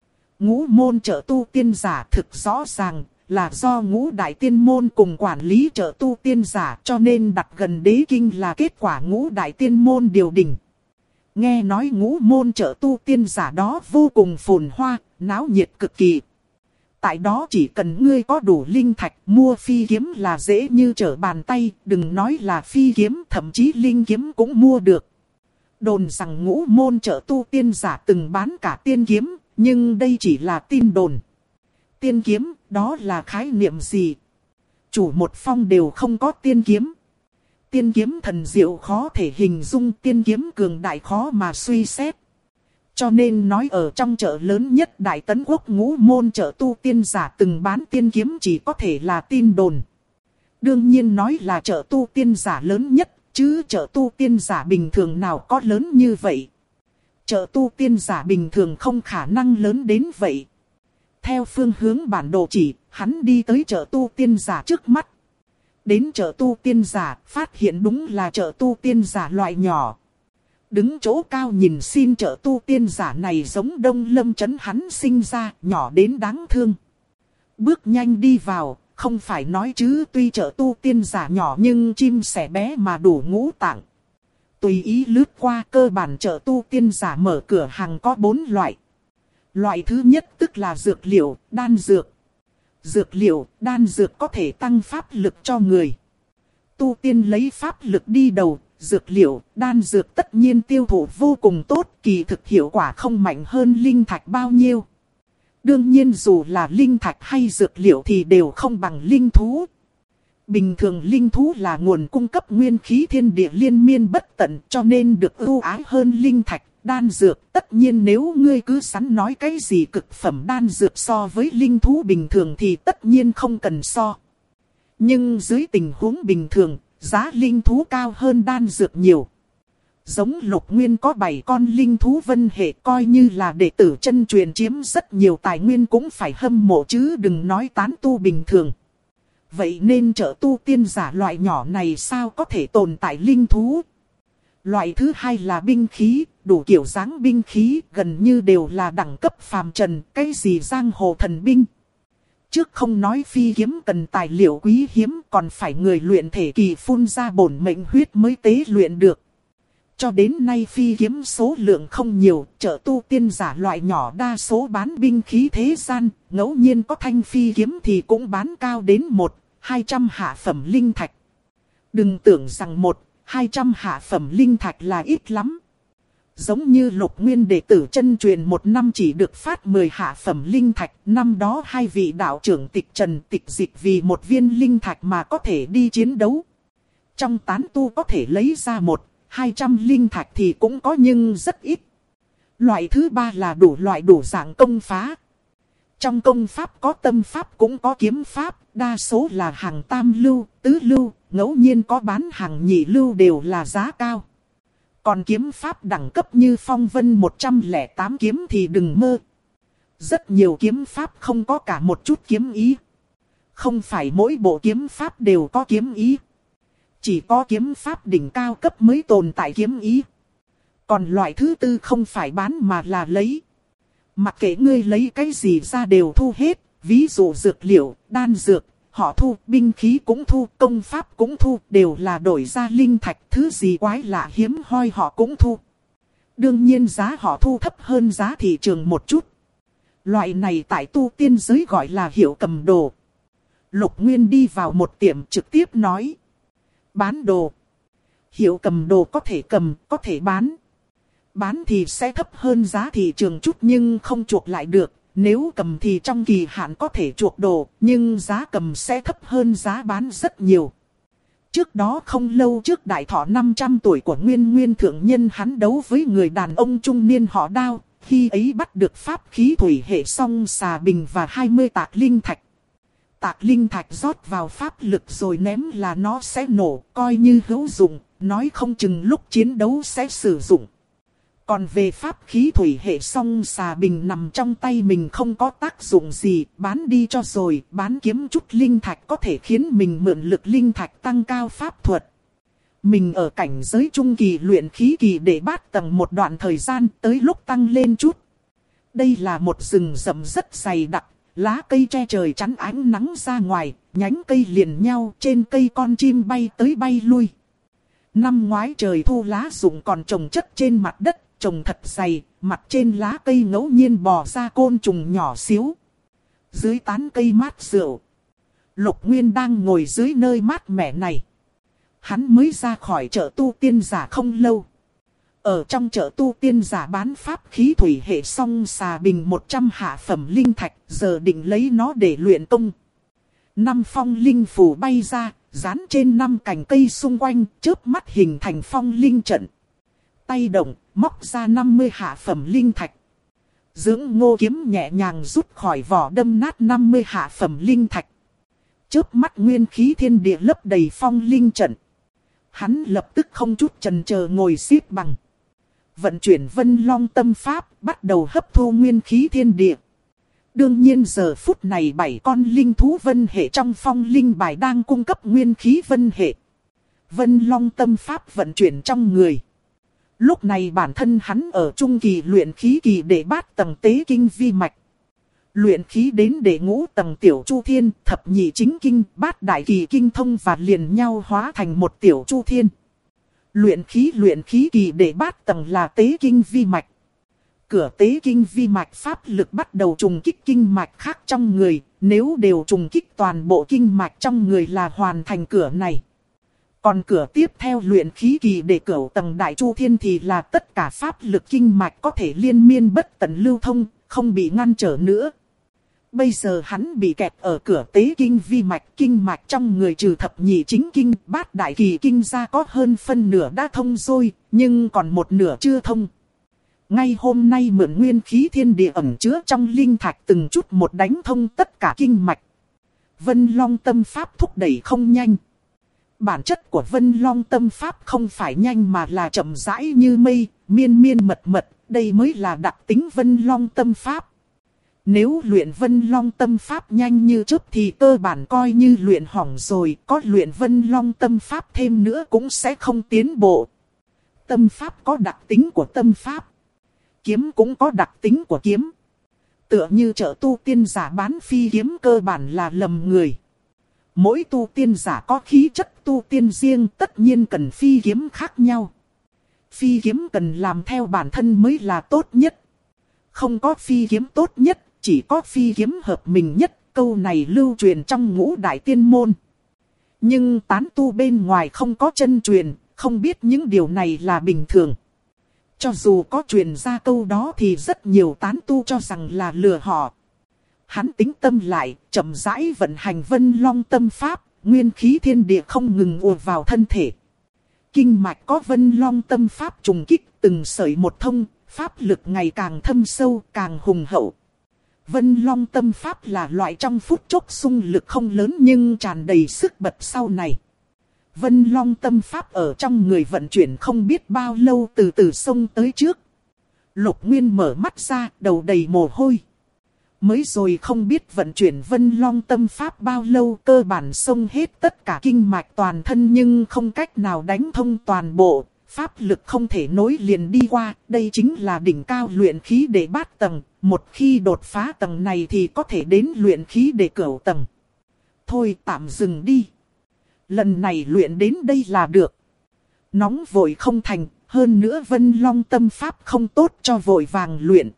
Speaker 1: Ngũ Môn chợ tu tiên giả thực rõ ràng là do Ngũ Đại Tiên Môn cùng quản lý chợ tu tiên giả, cho nên đặt gần Đế Kinh là kết quả Ngũ Đại Tiên Môn điều đình. Nghe nói Ngũ Môn chợ tu tiên giả đó vô cùng phồn hoa, náo nhiệt cực kỳ. Tại đó chỉ cần ngươi có đủ linh thạch, mua phi kiếm là dễ như trở bàn tay, đừng nói là phi kiếm, thậm chí linh kiếm cũng mua được. Đồn rằng Ngũ Môn chợ tu tiên giả từng bán cả tiên kiếm, nhưng đây chỉ là tin đồn. Tiên kiếm, đó là khái niệm gì? Chủ một phong đều không có tiên kiếm. Tiên kiếm thần diệu khó thể hình dung, tiên kiếm cường đại khó mà suy xét. Cho nên nói ở trong chợ lớn nhất Đại Tấn Quốc Ngũ Môn chợ tu tiên giả từng bán tiên kiếm chỉ có thể là tin đồn. Đương nhiên nói là chợ tu tiên giả lớn nhất, chứ chợ tu tiên giả bình thường nào có lớn như vậy. Chợ tu tiên giả bình thường không khả năng lớn đến vậy. Theo phương hướng bản đồ chỉ, hắn đi tới chợ tu tiên giả trước mắt. Đến chợ tu tiên giả, phát hiện đúng là chợ tu tiên giả loại nhỏ. Đứng chỗ cao nhìn xin chợ tu tiên giả này giống Đông Lâm trấn hắn sinh ra, nhỏ đến đáng thương. Bước nhanh đi vào, không phải nói chứ tuy chợ tu tiên giả nhỏ nhưng chim sẻ bé mà đủ ngũ tạng. Tùy ý lướt qua, cơ bản chợ tu tiên giả mở cửa hàng có 4 loại. Loại thứ nhất tức là dược liệu, đan dược. Dược liệu, đan dược có thể tăng pháp lực cho người. Tu tiên lấy pháp lực đi đầu, dược liệu, đan dược tất nhiên tiêu thụ vô cùng tốt, kỳ thực hiệu quả không mạnh hơn linh thạch bao nhiêu. Đương nhiên dù là linh thạch hay dược liệu thì đều không bằng linh thú. Bình thường linh thú là nguồn cung cấp nguyên khí thiên địa liên miên bất tận, cho nên được ưu ái hơn linh thạch, đan dược. Tất nhiên nếu ngươi cứ sẵn nói cái gì cực phẩm đan dược so với linh thú bình thường thì tất nhiên không cần so. Nhưng dưới tình huống bình thường, giá linh thú cao hơn đan dược nhiều. Giống Lục Nguyên có 7 con linh thú vân hệ, coi như là đệ tử chân truyền chiếm rất nhiều tài nguyên cũng phải hâm mộ chứ đừng nói tán tu bình thường. Vậy nên chợ tu tiên giả loại nhỏ này sao có thể tồn tại linh thú? Loại thứ hai là binh khí, đủ kiểu dáng binh khí, gần như đều là đẳng cấp phàm trần, cái gì giang hồ thần binh. Trước không nói phi kiếm cần tài liệu quý hiếm, còn phải người luyện thể kỳ phun ra bổn mệnh huyết mới tế luyện được. Cho đến nay phi kiếm số lượng không nhiều, chợ tu tiên giả loại nhỏ đa số bán binh khí thế gian, ngẫu nhiên có thanh phi kiếm thì cũng bán cao đến 100-200 hạ phẩm linh thạch. Đừng tưởng rằng 100-200 hạ phẩm linh thạch là ít lắm. Giống như Lục Nguyên đệ tử chân truyền một năm chỉ được phát 10 hạ phẩm linh thạch, năm đó hai vị đạo trưởng Tịch Trần Tịch Dịch vì một viên linh thạch mà có thể đi chiến đấu. Trong tán tu có thể lấy ra 100-200 linh thạch thì cũng có nhưng rất ít. Loại thứ ba là đủ loại đủ dạng công phá. Trong công pháp có tâm pháp cũng có kiếm pháp, đa số là hàng tam lưu, tứ lưu, ngẫu nhiên có bán hàng nhị lưu đều là giá cao. Còn kiếm pháp đẳng cấp như Phong Vân 108 kiếm thì đừng mơ. Rất nhiều kiếm pháp không có cả một chút kiếm ý. Không phải mỗi bộ kiếm pháp đều có kiếm ý. Chỉ có kiếm pháp đỉnh cao cấp mới tồn tại kiếm ý. Còn loại thứ tư không phải bán mà là lấy. Mặc kệ ngươi lấy cái gì ra đều thu hết. Ví dụ dược liệu, đan dược, họ thu, binh khí cũng thu, công pháp cũng thu, đều là đổi ra linh thạch, thứ gì quái lạ hiếm hoi họ cũng thu. Đương nhiên giá họ thu thấp hơn giá thị trường một chút. Loại này tại tu tiên giới gọi là hiệu cầm đồ. Lục Nguyên đi vào một tiệm trực tiếp nói. Bán đồ. Hiệu cầm đồ có thể cầm, có thể bán. Bán thì sẽ thấp hơn giá thị trường chút nhưng không chuộc lại được. Nếu cầm thì trong kỳ hạn có thể chuộc đồ, nhưng giá cầm sẽ thấp hơn giá bán rất nhiều. Trước đó không lâu trước đại thọ 500 tuổi của Nguyên Nguyên Thượng Nhân, hắn đấu với người đàn ông trung niên họ Đao, khi ấy bắt được pháp khí thủy hệ song xà bình và 20 tạc linh thạch. Tạc linh thạch rót vào pháp lực rồi ném là nó sẽ nổ, coi như hữu dụng, nói không chừng lúc chiến đấu sẽ sử dụng. Còn về pháp khí thủy hệ song xà bình nằm trong tay mình không có tác dụng gì, bán đi cho rồi, bán kiếm chút linh thạch có thể khiến mình mượn lực linh thạch tăng cao pháp thuật. Mình ở cảnh giới trung kỳ luyện khí kỳ để bát tầng một đoạn thời gian, tới lúc tăng lên chút. Đây là một rừng rậm rất dày đặc, lá cây che trời chắn ánh nắng ra ngoài, nhánh cây liền nhau, trên cây con chim bay tới bay lui. Năm ngoái trời thu lá rụng còn trồng chất trên mặt đất, trồng thật dày, mặt trên lá cây ngẫu nhiên bò ra côn trùng nhỏ xíu. Dưới tán cây mát rượu, Lục Nguyên đang ngồi dưới nơi mát mẻ này. Hắn mới ra khỏi chợ tu tiên giả không lâu. Ở trong chợ tu tiên giả bán pháp khí thủy hệ song xà bình 100 hạ phẩm linh thạch, giờ định lấy nó để luyện công. 5 phong linh phù bay ra, dán trên 5 cành cây xung quanh, chớp mắt hình thành phong linh trận. Tay động, móc ra 50 hạ phẩm linh thạch. Dưỡng Ngô kiếm nhẹ nhàng rút khỏi vỏ đâm nát 50 hạ phẩm linh thạch. Chớp mắt nguyên khí thiên địa lấp đầy phong linh trận. Hắn lập tức không chút chần chờ ngồi xếp bằng. Vận chuyển Vân Long tâm pháp, bắt đầu hấp thu nguyên khí thiên địa. Đương nhiên giờ phút này 7 con linh thú vân hệ trong phong linh bài đang cung cấp nguyên khí vân hệ. Vân Long tâm pháp vận chuyển trong người. Lúc này bản thân hắn ở trung kỳ luyện khí kỳ để bát tầng tế kinh vi mạch. Luyện khí đến để ngũ tầng tiểu chu thiên, thập nhị chính kinh, bát đại kỳ kinh thông và liền nhau hóa thành một tiểu chu thiên. Luyện khí kỳ để bát tầng là tế kinh vi mạch. Cửa tế kinh vi mạch pháp lực bắt đầu trùng kích kinh mạch khác trong người, nếu đều trùng kích toàn bộ kinh mạch trong người là hoàn thành cửa này. Còn cửa tiếp theo luyện khí kỳ để cửu tầng đại chu thiên thì là tất cả pháp lực kinh mạch có thể liên miên bất tận lưu thông, không bị ngăn trở nữa. Bây giờ hắn bị kẹt ở cửa tế kinh vi mạch, kinh mạch trong người trừ thập nhị chính kinh, bát đại kỳ kinh ra có hơn phân nửa đã thông rồi, nhưng còn một nửa chưa thông. Ngay hôm nay mượn nguyên khí thiên địa ẩn chứa trong linh thạch từng chút một đánh thông tất cả kinh mạch. Vân Long tâm pháp thúc đẩy không nhanh. Bản chất của Vân Long tâm pháp không phải nhanh mà là chậm rãi như mây, miên miên mật mật, đây mới là đặc tính Vân Long tâm pháp. Nếu luyện Vân Long tâm pháp nhanh như chớp thì cơ bản coi như luyện hỏng rồi, có luyện Vân Long tâm pháp thêm nữa cũng sẽ không tiến bộ. Tâm pháp có đặc tính của tâm pháp. Kiếm cũng có đặc tính của kiếm. Tựa như chợ tu tiên giả bán phi kiếm cơ bản là lầm người. Mỗi tu tiên giả có khí chất tu tiên riêng, tất nhiên cần phi kiếm khác nhau. Phi kiếm cần làm theo bản thân mới là tốt nhất. Không có phi kiếm tốt nhất, chỉ có phi kiếm hợp mình nhất, câu này lưu truyền trong ngũ đại tiên môn. Nhưng tán tu bên ngoài không có chân truyền, không biết những điều này là bình thường. Cho dù có truyền ra câu đó thì rất nhiều tán tu cho rằng là lừa họ. Hắn tính tâm lại, chậm rãi vận hành Vân Long tâm pháp, nguyên khí thiên địa không ngừng ùa vào thân thể. Kinh mạch có Vân Long tâm pháp trùng kích, từng sợi một thông, pháp lực ngày càng thâm sâu, càng hùng hậu. Vân Long tâm pháp là loại trong phút chốc xung lực không lớn nhưng tràn đầy sức bật sau này. Vân Long tâm pháp ở trong người vận chuyển không biết bao lâu từ từ xông tới trước. Lục Nguyên mở mắt ra, đầu đầy mồ hôi. Mới rồi không biết vận chuyển Vân Long tâm pháp bao lâu, cơ bản xông hết tất cả kinh mạch toàn thân nhưng không cách nào đánh thông toàn bộ. Pháp lực không thể nối liền đi qua, đây chính là đỉnh cao luyện khí để bát tầng. Một khi đột phá tầng này thì có thể đến luyện khí để cửu tầng. Thôi tạm dừng đi. Lần này luyện đến đây là được. Nóng vội không thành, hơn nữa Vân Long tâm pháp không tốt cho vội vàng luyện.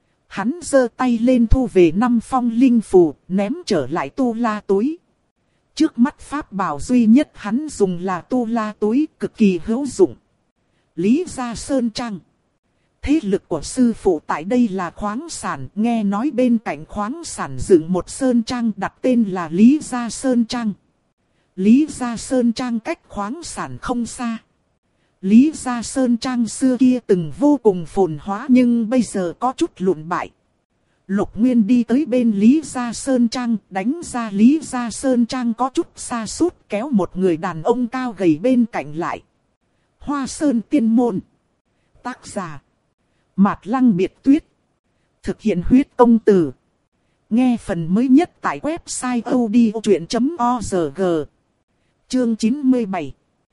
Speaker 1: Hắn giơ tay lên thu về 5 phong linh phù, ném trở lại tu la túi. Trước mắt pháp bảo duy nhất hắn dùng là tu la túi, cực kỳ hữu dụng. Lý Gia Sơn Trang. Thế lực của sư phụ tại đây là khoáng sản, nghe nói bên cạnh khoáng sản dựng một sơn trang đặt tên là Lý Gia Sơn Trang. Lý Gia Sơn Trang cách khoáng sản không xa. Lý Gia Sơn Trang xưa kia từng vô cùng phồn hóa nhưng bây giờ có chút lụn bại. Lục Nguyên đi tới bên Lý Gia Sơn Trang, đánh ra Lý Gia Sơn Trang có chút xa sút, kéo một người đàn ông cao gầy bên cạnh lại. Hoa Sơn Tiên Môn. Tác giả Mạt Lăng Biệt Tuyết. Thực hiện huyết công từ. Nghe phần mới nhất tại website odchuyện.org. Chương 97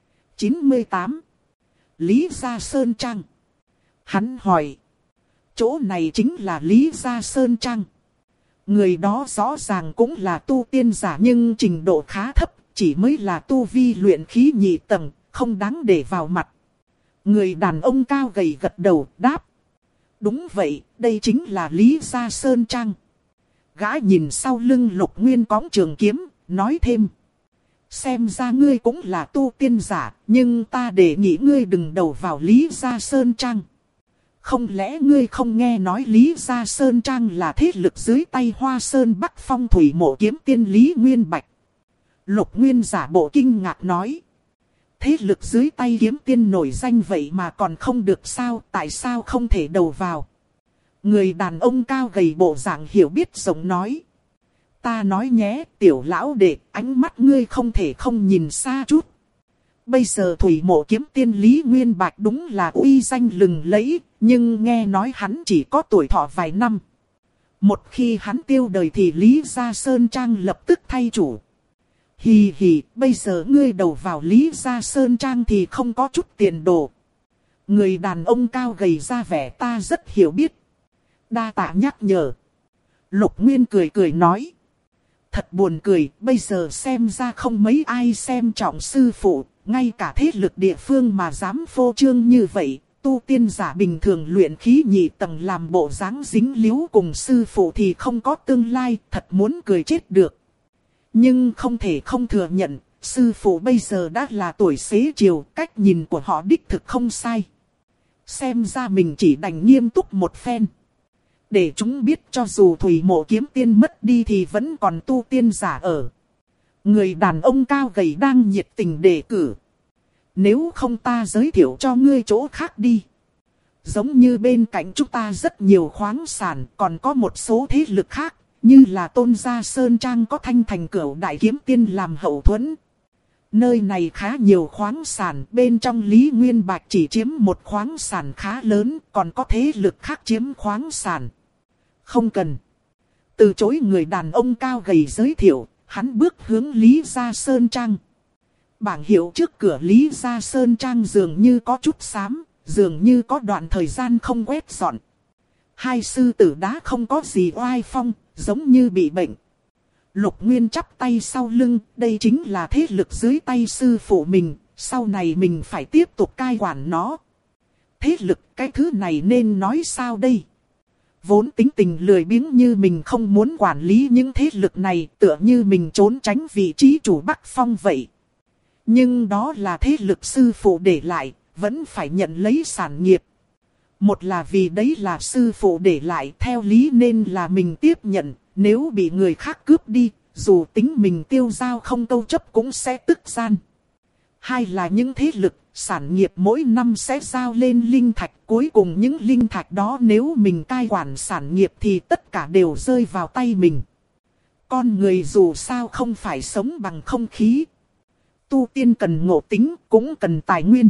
Speaker 1: 98. Lý Gia Sơn Trang. Hắn hỏi. Chỗ này chính là Lý Gia Sơn Trang. Người đó rõ ràng cũng là tu tiên giả nhưng trình độ khá thấp, chỉ mới là tu vi luyện khí nhị tầng, không đáng để vào mặt. Người đàn ông cao gầy gật đầu đáp. Đúng vậy, đây chính là Lý Gia Sơn Trang. Gã nhìn sau lưng Lục Nguyên cõng trường kiếm, nói thêm. Xem ra ngươi cũng là tu tiên giả, nhưng ta đề nghị ngươi đừng đầu vào Lý Gia Sơn Trang. Không lẽ ngươi không nghe nói Lý Gia Sơn Trang là thế lực dưới tay Hoa Sơn Bắc Phong Thủy Mộ Kiếm Tiên Lý Nguyên Bạch? Lục Nguyên giả bộ kinh ngạc nói. Thế lực dưới tay kiếm tiên nổi danh vậy mà còn không được sao, tại sao không thể đầu vào? Người đàn ông cao gầy bộ dạng hiểu biết rộng nói. Ta nói nhé, tiểu lão đệ, ánh mắt ngươi không thể không nhìn xa chút. Bây giờ Thủy Mộ Kiếm Tiên Lý Nguyên Bạch đúng là uy danh lừng lẫy, nhưng nghe nói hắn chỉ có tuổi thọ vài năm. Một khi hắn tiêu đời thì Lý Gia Sơn Trang lập tức thay chủ. Hì hì, bây giờ ngươi đầu vào Lý Gia Sơn Trang thì không có chút tiền đồ. Người đàn ông cao gầy ra vẻ ta rất hiểu biết. Đa tạ nhắc nhở. Lục Nguyên cười cười nói. Thật buồn cười, bây giờ xem ra không mấy ai xem trọng sư phụ, ngay cả thế lực địa phương mà dám phô trương như vậy. Tu tiên giả bình thường luyện khí nhị tầng làm bộ dáng dính líu cùng sư phụ thì không có tương lai, thật muốn cười chết được. Nhưng không thể không thừa nhận, sư phụ bây giờ đã là tuổi xế chiều, cách nhìn của họ đích thực không sai. Xem ra mình chỉ đành nghiêm túc một phen. Để chúng biết cho dù Thủy Mộ Kiếm Tiên mất đi thì vẫn còn tu tiên giả ở. Người đàn ông cao gầy đang nhiệt tình đề cử. Nếu không ta giới thiệu cho ngươi chỗ khác đi. Giống như bên cạnh chúng ta rất nhiều khoáng sản, còn có một số thế lực khác. Như là Tôn Gia Sơn Trang có Thanh Thành Cửu Đại Kiếm Tiên làm hậu thuẫn. Nơi này khá nhiều khoáng sản, bên trong Lý Nguyên Bạch chỉ chiếm một khoáng sản khá lớn, còn có thế lực khác chiếm khoáng sản. Không cần. Từ chối người đàn ông cao gầy giới thiệu, hắn bước hướng Lý Gia Sơn Trang. Bảng hiệu trước cửa Lý Gia Sơn Trang dường như có chút xám, dường như có đoạn thời gian không quét dọn. Hai sư tử đá không có gì oai phong, giống như bị bệnh. Lục Nguyên chắp tay sau lưng, đây chính là thế lực dưới tay sư phụ mình, sau này mình phải tiếp tục cai quản nó. Thế lực, cái thứ này nên nói sao đây? Vốn tính tình lười biếng như mình không muốn quản lý những thế lực này, tựa như mình trốn tránh vị trí chủ Bắc Phong vậy. Nhưng đó là thế lực sư phụ để lại, vẫn phải nhận lấy sản nghiệp. Một là vì đấy là sư phụ để lại, theo lý nên là mình tiếp nhận, nếu bị người khác cướp đi, dù tính mình tiêu dao không câu chấp cũng sẽ tức gian. Hai là những thế lực, sản nghiệp mỗi năm sẽ giao lên linh thạch, cuối cùng những linh thạch đó nếu mình cai quản sản nghiệp thì tất cả đều rơi vào tay mình. Con người dù sao không phải sống bằng không khí. Tu tiên cần ngộ tính, cũng cần tài nguyên.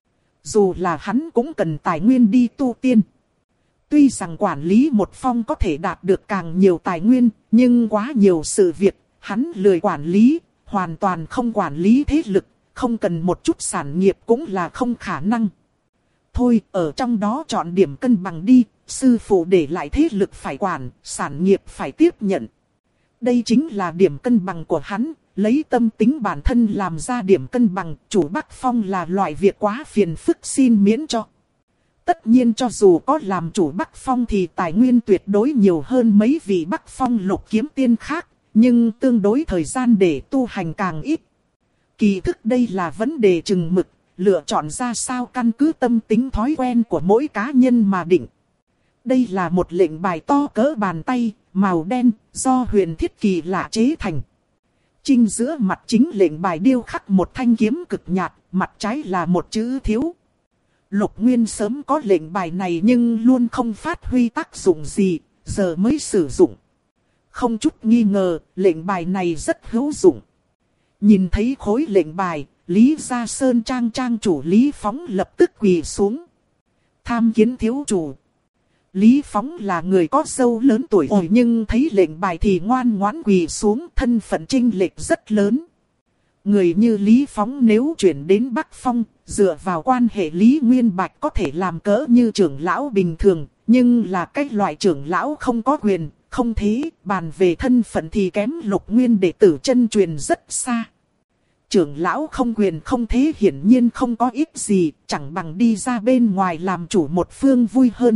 Speaker 1: Dù là hắn cũng cần tài nguyên đi tu tiên. Tuy rằng quản lý một phong có thể đạt được càng nhiều tài nguyên, nhưng quá nhiều sự việc, hắn lười quản lý, hoàn toàn không quản lý thế lực, không cần một chút sản nghiệp cũng là không khả năng. Thôi, ở trong đó chọn điểm cân bằng đi, sư phụ để lại thế lực phải quản, sản nghiệp phải tiếp nhận. Đây chính là điểm cân bằng của hắn, lấy tâm tính bản thân làm ra điểm cân bằng, chủ Bắc Phong là loại việc quá phiền phức xin miễn cho. Tất nhiên cho dù có làm chủ Bắc Phong thì tài nguyên tuyệt đối nhiều hơn mấy vị Bắc Phong lục kiếm tiên khác, nhưng tương đối thời gian để tu hành càng ít. Kỳ thực đây là vấn đề chừng mực, lựa chọn ra sao căn cứ tâm tính thói quen của mỗi cá nhân mà định. Đây là một lệnh bài to cỡ bàn tay, màu đen, do huyền thiết kỳ lạ chế thành. Chính giữa mặt chính lệnh bài điêu khắc một thanh kiếm cực nhạt, mặt trái là một chữ thiếu. Lục Nguyên sớm có lệnh bài này nhưng luôn không phát huy tác dụng gì, giờ mới sử dụng. Không chút nghi ngờ, lệnh bài này rất hữu dụng. Nhìn thấy khối lệnh bài, Lý Gia Sơn Trang trang chủ Lý Phóng lập tức quỳ xuống. Tham kiến thiếu chủ. Lý Phóng là người có dâu lớn tuổi rồi nhưng thấy lệnh bài thì ngoan ngoãn quỳ xuống, thân phận chênh lệch rất lớn. Người như Lý Phóng nếu chuyển đến Bắc Phong, dựa vào quan hệ Lý Nguyên Bạch có thể làm cỡ như trưởng lão bình thường, nhưng là cách loại trưởng lão không có quyền, không thế, bàn về thân phận thì kém Lục Nguyên đệ tử chân truyền rất xa. Trưởng lão không quyền không thế hiển nhiên không có ích gì, chẳng bằng đi ra bên ngoài làm chủ một phương vui hơn.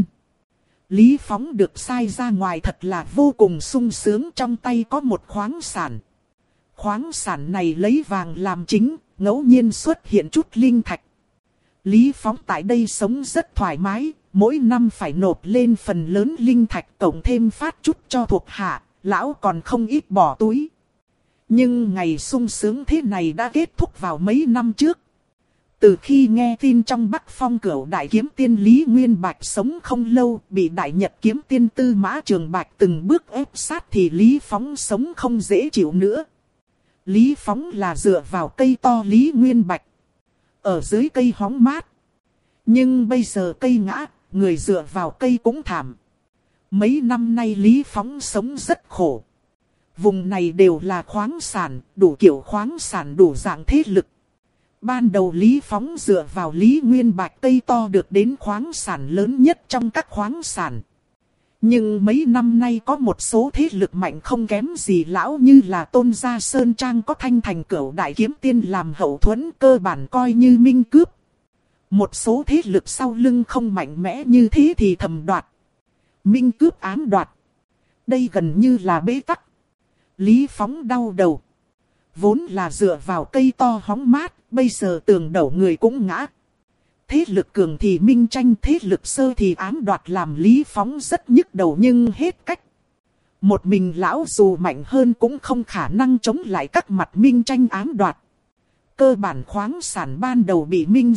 Speaker 1: Lý Phóng được sai ra ngoài thật là vô cùng sung sướng, trong tay có một khoáng sản. Khoáng sản này lấy vàng làm chính, ngẫu nhiên xuất hiện chút linh thạch. Lý Phóng tại đây sống rất thoải mái, mỗi năm phải nộp lên phần lớn linh thạch cộng thêm phát chút cho thuộc hạ, lão còn không ít bỏ túi. Nhưng ngày sung sướng thế này đã kết thúc vào mấy năm trước. Từ khi nghe tin trong Bắc Phong Cửu Đại Kiếm Tiên Lý Nguyên Bạch sống không lâu, bị Đại Nhật Kiếm Tiên Tư Mã Trường Bạch từng bước ép sát thì Lý Phóng sống không dễ chịu nữa. Lý Phóng là dựa vào cây to Lý Nguyên Bạch, ở dưới cây hóng mát. Nhưng bây giờ cây ngã, người dựa vào cây cũng thảm. Mấy năm nay Lý Phóng sống rất khổ. Vùng này đều là khoáng sản, đủ kiểu khoáng sản đủ dạng thế lực. Ban đầu Lý Phóng dựa vào Lý Nguyên Bạch cây to được đến khoáng sản lớn nhất trong các khoáng sản. Nhưng mấy năm nay có một số thế lực mạnh không kém gì lão như là Tôn Gia Sơn Trang có Thanh Thành Cửu Đại Kiếm Tiên làm hậu thuẫn cơ bản coi như minh cướp. Một số thế lực sau lưng không mạnh mẽ như thế thì thầm đoạt. Minh cướp ám đoạt. Đây gần như là bế tắc. Lý Phóng đau đầu. Vốn là dựa vào cây to hóng mát, bây giờ tường đổ người cũng ngã. Thế lực cường thì minh tranh, thế lực sơ thì ám đoạt làm Lý Phóng rất nhức đầu nhưng hết cách. Một mình lão dù mạnh hơn cũng không khả năng chống lại các mặt minh tranh ám đoạt. Cơ bản khoáng sản ban đầu bị minh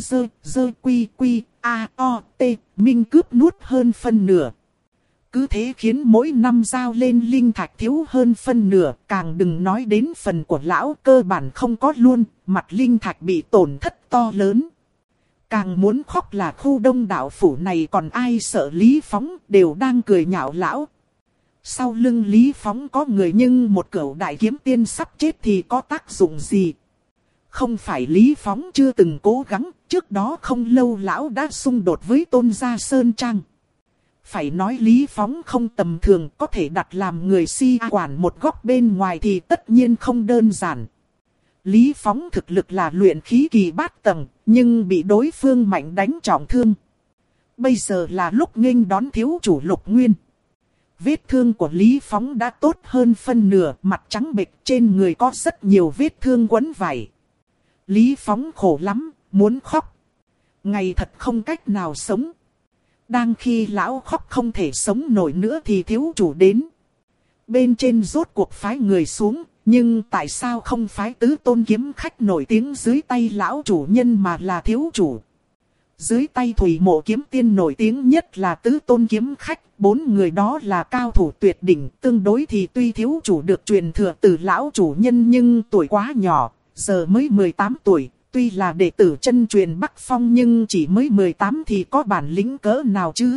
Speaker 1: minh cướp nuốt hơn phân nửa. Cứ thế khiến mỗi năm giao lên linh thạch thiếu hơn phân nửa, càng đừng nói đến phần của lão cơ bản không có luôn, mặt linh thạch bị tổn thất to lớn. Càng muốn khóc là khu đông đảo phủ này còn ai sợ Lý Phóng, đều đang cười nhạo lão. Sau lưng Lý Phóng có người nhưng một cửu đại kiếm tiên sắp chết thì có tác dụng gì? Không phải Lý Phóng chưa từng cố gắng, trước đó không lâu lão đã xung đột với Tôn Gia Sơn Trang. Phải nói Lý Phóng không tầm thường, có thể đặt làm người si quản một góc bên ngoài thì tất nhiên không đơn giản. Lý Phóng thực lực là luyện khí kỳ bát tầng, nhưng bị đối phương mạnh đánh trọng thương. Bây giờ là lúc nghênh đón thiếu chủ Lục Nguyên. Vết thương của Lý Phóng đã tốt hơn phân nửa, mặt trắng bệch, trên người có rất nhiều vết thương quấn vảy. Lý Phóng khổ lắm, muốn khóc. Ngày thật không cách nào sống. Đang khi lão khóc không thể sống nổi nữa thì thiếu chủ đến. Bên trên rốt cuộc phái người xuống, nhưng tại sao không phái tứ tôn kiếm khách nổi tiếng dưới tay lão chủ nhân mà là thiếu chủ? Dưới tay Thủy Mộ kiếm tiên nổi tiếng nhất là tứ tôn kiếm khách, 4 người đó là cao thủ tuyệt đỉnh, tương đối thì tuy thiếu chủ được truyền thừa từ lão chủ nhân nhưng tuổi quá nhỏ, giờ mới 18 tuổi. Tuy là đệ tử chân truyền Bắc Phong nhưng chỉ mới 18 thì có bản lĩnh cỡ nào chứ.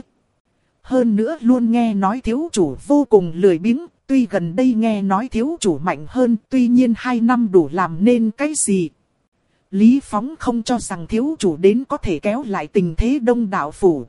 Speaker 1: Hơn nữa luôn nghe nói thiếu chủ vô cùng lười biếng, tuy gần đây nghe nói thiếu chủ mạnh hơn, tuy nhiên 2 năm đủ làm nên cái gì. Lý Phóng không cho rằng thiếu chủ đến có thể kéo lại tình thế đông đảo phủ.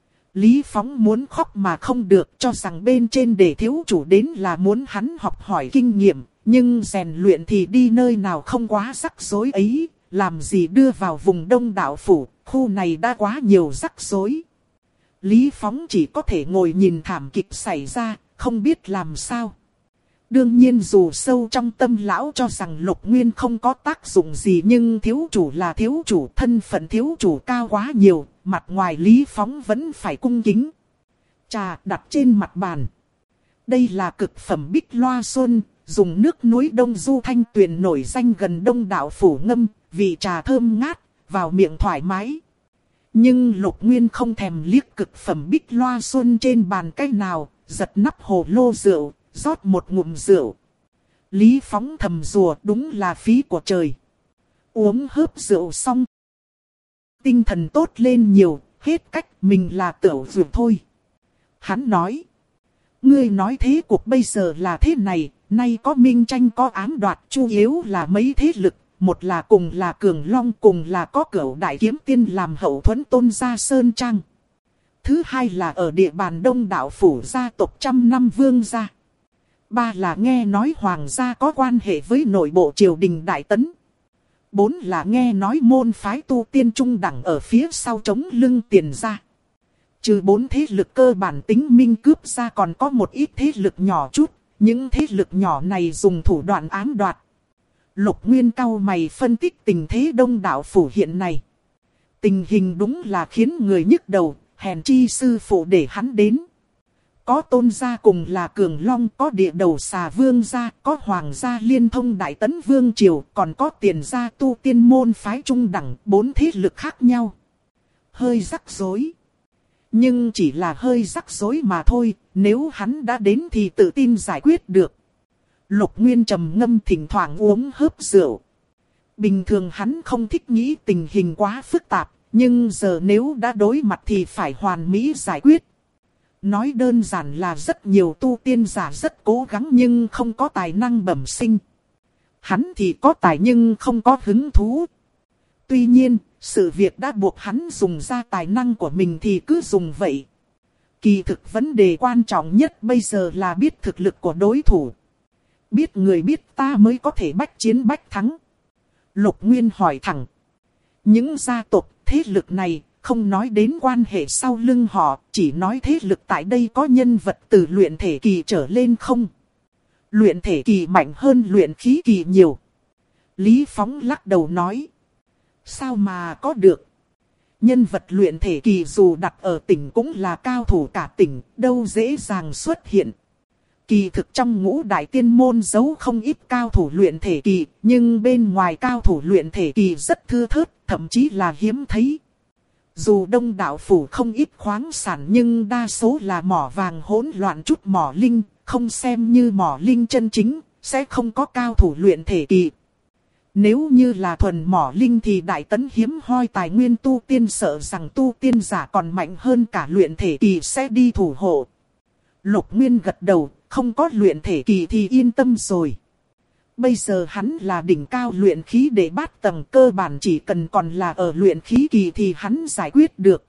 Speaker 1: Lý Phóng muốn khóc mà không được, cho rằng bên trên để thiếu chủ đến là muốn hắn học hỏi kinh nghiệm, nhưng rèn luyện thì đi nơi nào không quá rắc rối ấy. Làm gì đưa vào vùng đông đảo phủ, khu này đã quá nhiều rắc rối. Lý Phóng chỉ có thể ngồi nhìn thảm kịch xảy ra, không biết làm sao. Đương nhiên dù sâu trong tâm lão cho rằng Lục Nguyên không có tác dụng gì, nhưng thiếu chủ là thiếu chủ, thân phận thiếu chủ cao quá nhiều, mặt ngoài Lý Phóng vẫn phải cung kính. Trà đặt trên mặt bàn. Đây là cực phẩm Bích Loa Xuân, dùng nước núi Đông Du Thanh Tuyền nổi danh gần Đông Đạo Phủ ngâm, vị trà thơm ngát, vào miệng thoải mái. Nhưng Lục Nguyên không thèm liếc cực phẩm Bích Loa Xuân trên bàn cái nào, giật nắp hồ lô rượu, rót một ngụm rượu. Lý Phóng thầm rùa, đúng là phí của trời. Uống hớp rượu xong, tinh thần tốt lên nhiều, hết cách, mình là tiểu dược thôi. Hắn nói, ngươi nói thế cuộc bây giờ là thế này, nay có minh tranh có ám đoạt, chủ yếu là mấy thế lực. Một là cùng là Cường Long, cùng là có Cửu Đại Kiếm Tiên làm hậu thuẫn Tôn gia Sơn Trang. Thứ hai là ở địa bàn Đông Đạo Phủ gia tộc trăm năm vương gia. Ba là nghe nói Hoàng gia có quan hệ với nội bộ triều đình Đại Tấn. Bốn là nghe nói môn phái tu tiên trung đẳng ở phía sau chống lưng Tiền gia. Trừ bốn thế lực cơ bản tính minh cướp ra, còn có một ít thế lực nhỏ chút. Những thế lực nhỏ này dùng thủ đoạn ám đoạt. Lục Nguyên cau mày phân tích tình thế Đông Đạo Phủ hiện nay. Tình hình đúng là khiến người nhức đầu, hèn chi sư phụ để hắn đến. Có Tôn gia cùng là Cường Long, có địa đầu xà vương gia, có Hoàng gia liên thông Đại Tấn Vương Triều, còn có Tiền gia tu tiên môn phái trung đẳng, bốn thế lực khác nhau. Hơi rắc rối. Nhưng chỉ là hơi rắc rối mà thôi, nếu hắn đã đến thì tự tin giải quyết được. Lục Nguyên trầm ngâm thỉnh thoảng uống hớp rượu. Bình thường hắn không thích nghĩ tình hình quá phức tạp, nhưng giờ nếu đã đối mặt thì phải hoàn mỹ giải quyết. Nói đơn giản là rất nhiều tu tiên giả rất cố gắng nhưng không có tài năng bẩm sinh. Hắn thì có tài nhưng không có hứng thú. Tuy nhiên, sự việc đã buộc hắn dùng ra tài năng của mình thì cứ dùng vậy. Kỳ thực vấn đề quan trọng nhất bây giờ là biết thực lực của đối thủ. Biết người biết ta mới có thể bách chiến bách thắng. Lục Nguyên hỏi thẳng. Những gia tộc thế lực này không nói đến quan hệ sau lưng họ, chỉ nói thế lực tại đây có nhân vật từ luyện thể kỳ trở lên không? Luyện thể kỳ mạnh hơn luyện khí kỳ nhiều. Lý Phóng lắc đầu nói. Sao mà có được? Nhân vật luyện thể kỳ dù đặt ở tỉnh cũng là cao thủ cả tỉnh, đâu dễ dàng xuất hiện. Kỳ thực trong ngũ đại tiên môn giấu không ít cao thủ luyện thể kỳ, nhưng bên ngoài cao thủ luyện thể kỳ rất thưa thớt, thậm chí là hiếm thấy. Dù Đông Đạo Phủ không ít khoáng sản nhưng đa số là mỏ vàng hỗn loạn chút mỏ linh, không xem như mỏ linh chân chính, sẽ không có cao thủ luyện thể kỳ. Nếu như là thuần mỏ linh thì Đại Tấn hiếm hoi tài nguyên tu tiên, sợ rằng tu tiên giả còn mạnh hơn cả luyện thể kỳ sẽ đi thủ hộ. Lục Nguyên gật đầu, không có luyện thể kỳ thì yên tâm rồi. Bây giờ hắn là đỉnh cao luyện khí để bát tầng, cơ bản chỉ cần còn là ở luyện khí kỳ thì hắn giải quyết được.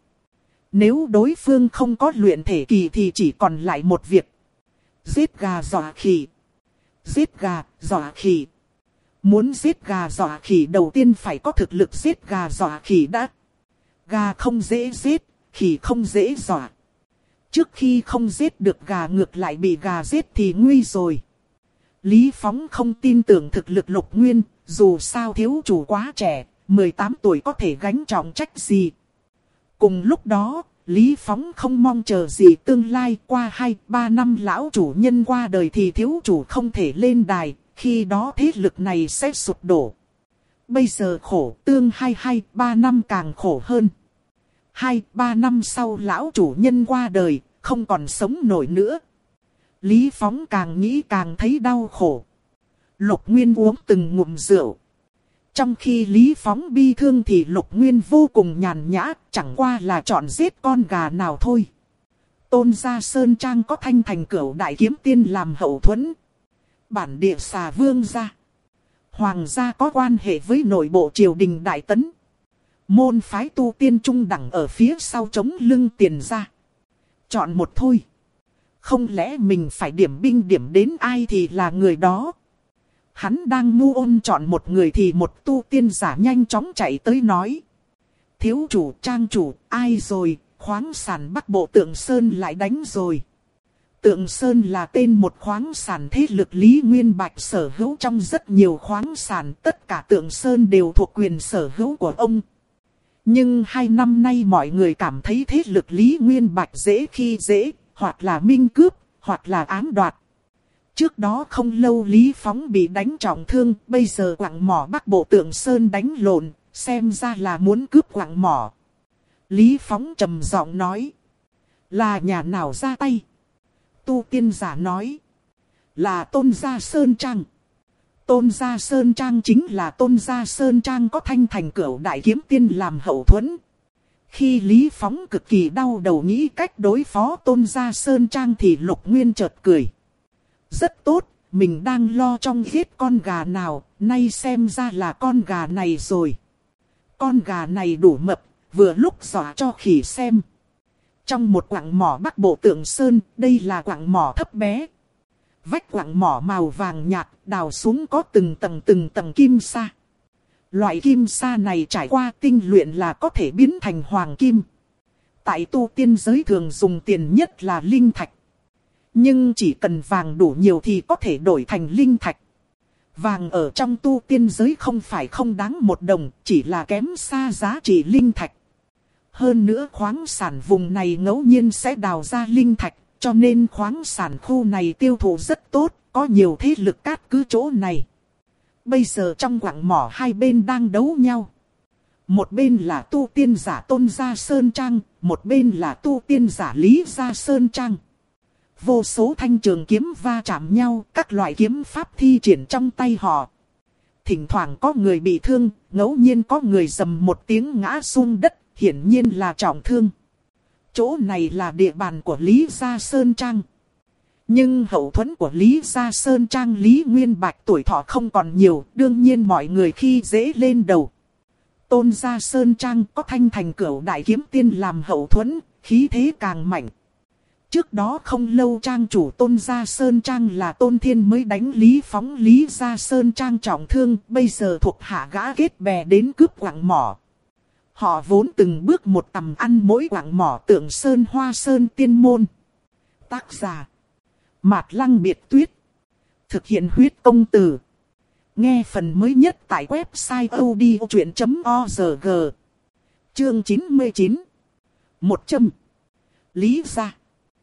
Speaker 1: Nếu đối phương không có luyện thể kỳ thì chỉ còn lại một việc. Giết gà dọa khỉ. Giết gà dọa khỉ. Muốn giết gà dọa khỉ đầu tiên phải có thực lực giết gà dọa khỉ đã. Gà không dễ giết, khỉ không dễ dọa. Trước khi không giết được gà ngược lại bị gà giết thì nguy rồi. Lý Phóng không tin tưởng thực lực Lục Nguyên, dù sao thiếu chủ quá trẻ, 18 tuổi có thể gánh trọng trách gì. Cùng lúc đó, Lý Phóng không mong chờ gì tương lai, qua 2-3 năm lão chủ nhân qua đời thì thiếu chủ không thể lên đài, khi đó thế lực này sẽ sụp đổ. Bây giờ khổ, tương 2-3 năm càng khổ hơn. 2-3 năm sau lão chủ nhân qua đời, không còn sống nổi nữa. Lý Phóng càng nghĩ càng thấy đau khổ. Lục Nguyên uống từng ngụm rượu. Trong khi Lý Phóng bi thương thì Lục Nguyên vô cùng nhàn nhã, chẳng qua là chọn giết con gà nào thôi. Tôn gia Sơn Trang có Thanh Thành Cửu Đại Kiếm Tiên làm hậu thuẫn. Bản địa xà vương gia. Hoàng gia có quan hệ với nội bộ triều đình Đại Tấn. Môn phái tu tiên trung đẳng ở phía sau chống lưng Tiền gia. Chọn một thôi. Không lẽ mình phải điểm binh điểm đến ai thì là người đó. Hắn đang ngu ôn chọn một người thì một tu tiên giả nhanh chóng chạy tới nói. Thiếu chủ, trang chủ, ai rồi, khoáng sản Bắc Bộ Tượng Sơn lại đánh rồi. Tượng Sơn là tên một khoáng sản thế lực Lý Nguyên Bạch sở hữu trong rất nhiều khoáng sản. Tất cả Tượng Sơn đều thuộc quyền sở hữu của ông. Nhưng 2 năm nay mọi người cảm thấy thế lực Lý Nguyên Bạch dễ khi dễ, hoặc là minh cướp, hoặc là ám đoạt. Trước đó không lâu Lý Phóng bị đánh trọng thương, bây giờ quặng mỏ Bắc Bộ Tượng Sơn đánh lộn, xem ra là muốn cướp quặng mỏ. Lý Phóng trầm giọng nói. Là nhà nào ra tay? Tu tiên giả nói. Là Tôn Gia Sơn Trang. Tôn Gia Sơn Trang chính là Tôn Gia Sơn Trang có Thanh Thành Cửu Đại Kiếm Tiên làm hậu thuẫn. Khi Lý Phóng cực kỳ đau đầu nghĩ cách đối phó Tôn Gia Sơn Trang thì Lục Nguyên chợt cười. Rất tốt, mình đang lo trong giết con gà nào, nay xem ra là con gà này rồi. Con gà này đủ mập, vừa lúc dọa cho khỉ xem. Trong một quặng mỏ Bắc Bộ Tượng Sơn, đây là quặng mỏ thấp bé. Vách quặng mỏ màu vàng nhạt, đào xuống có từng tầng kim sa. Loại kim sa này trải qua tinh luyện là có thể biến thành hoàng kim. Tại tu tiên giới thường dùng tiền nhất là linh thạch. Nhưng chỉ cần vàng đủ nhiều thì có thể đổi thành linh thạch. Vàng ở trong tu tiên giới không phải không đáng 1 đồng, chỉ là kém xa giá trị linh thạch. Hơn nữa khoáng sản vùng này ngẫu nhiên sẽ đào ra linh thạch, cho nên khoáng sản khu này tiêu thụ rất tốt, có nhiều thế lực cát cứ chỗ này. Bây giờ trong quặng mỏ hai bên đang đấu nhau. Một bên là tu tiên giả Tôn Gia Sơn Trang, một bên là tu tiên giả Lý Gia Sơn Trang. Vô số thanh trường kiếm va chạm nhau, các loại kiếm pháp thi triển trong tay họ. Thỉnh thoảng có người bị thương, ngẫu nhiên có người rầm một tiếng ngã xuống đất, hiển nhiên là trọng thương. Chỗ này là địa bàn của Lý Gia Sơn Trang. Nhưng hậu thuẫn của Lý Gia Sơn Trang Lý Nguyên Bạch tuổi thọ không còn nhiều, đương nhiên mọi người khi dễ lên đầu. Tôn Gia Sơn Trang có Thanh Thành Cửu Đại Kiếm Tiên làm hậu thuẫn, khí thế càng mạnh. Trước đó không lâu trang chủ Tôn Gia Sơn Trang là Tôn Thiên mới đánh Lý Phóng Lý Gia Sơn Trang trọng thương, bây giờ thuộc hạ gã kết bè đến cướp quặng mỏ. Họ vốn từng bước một tầm ăn mỗi quặng mỏ Tượng Sơn Hoa Sơn Tiên Môn. Tác giả Mạt Lăng Biệt Tuyết. Thực hiện huyết công từ. Nghe phần mới nhất tại website odchuyện.org. Chương 99. 100. Lý Gia.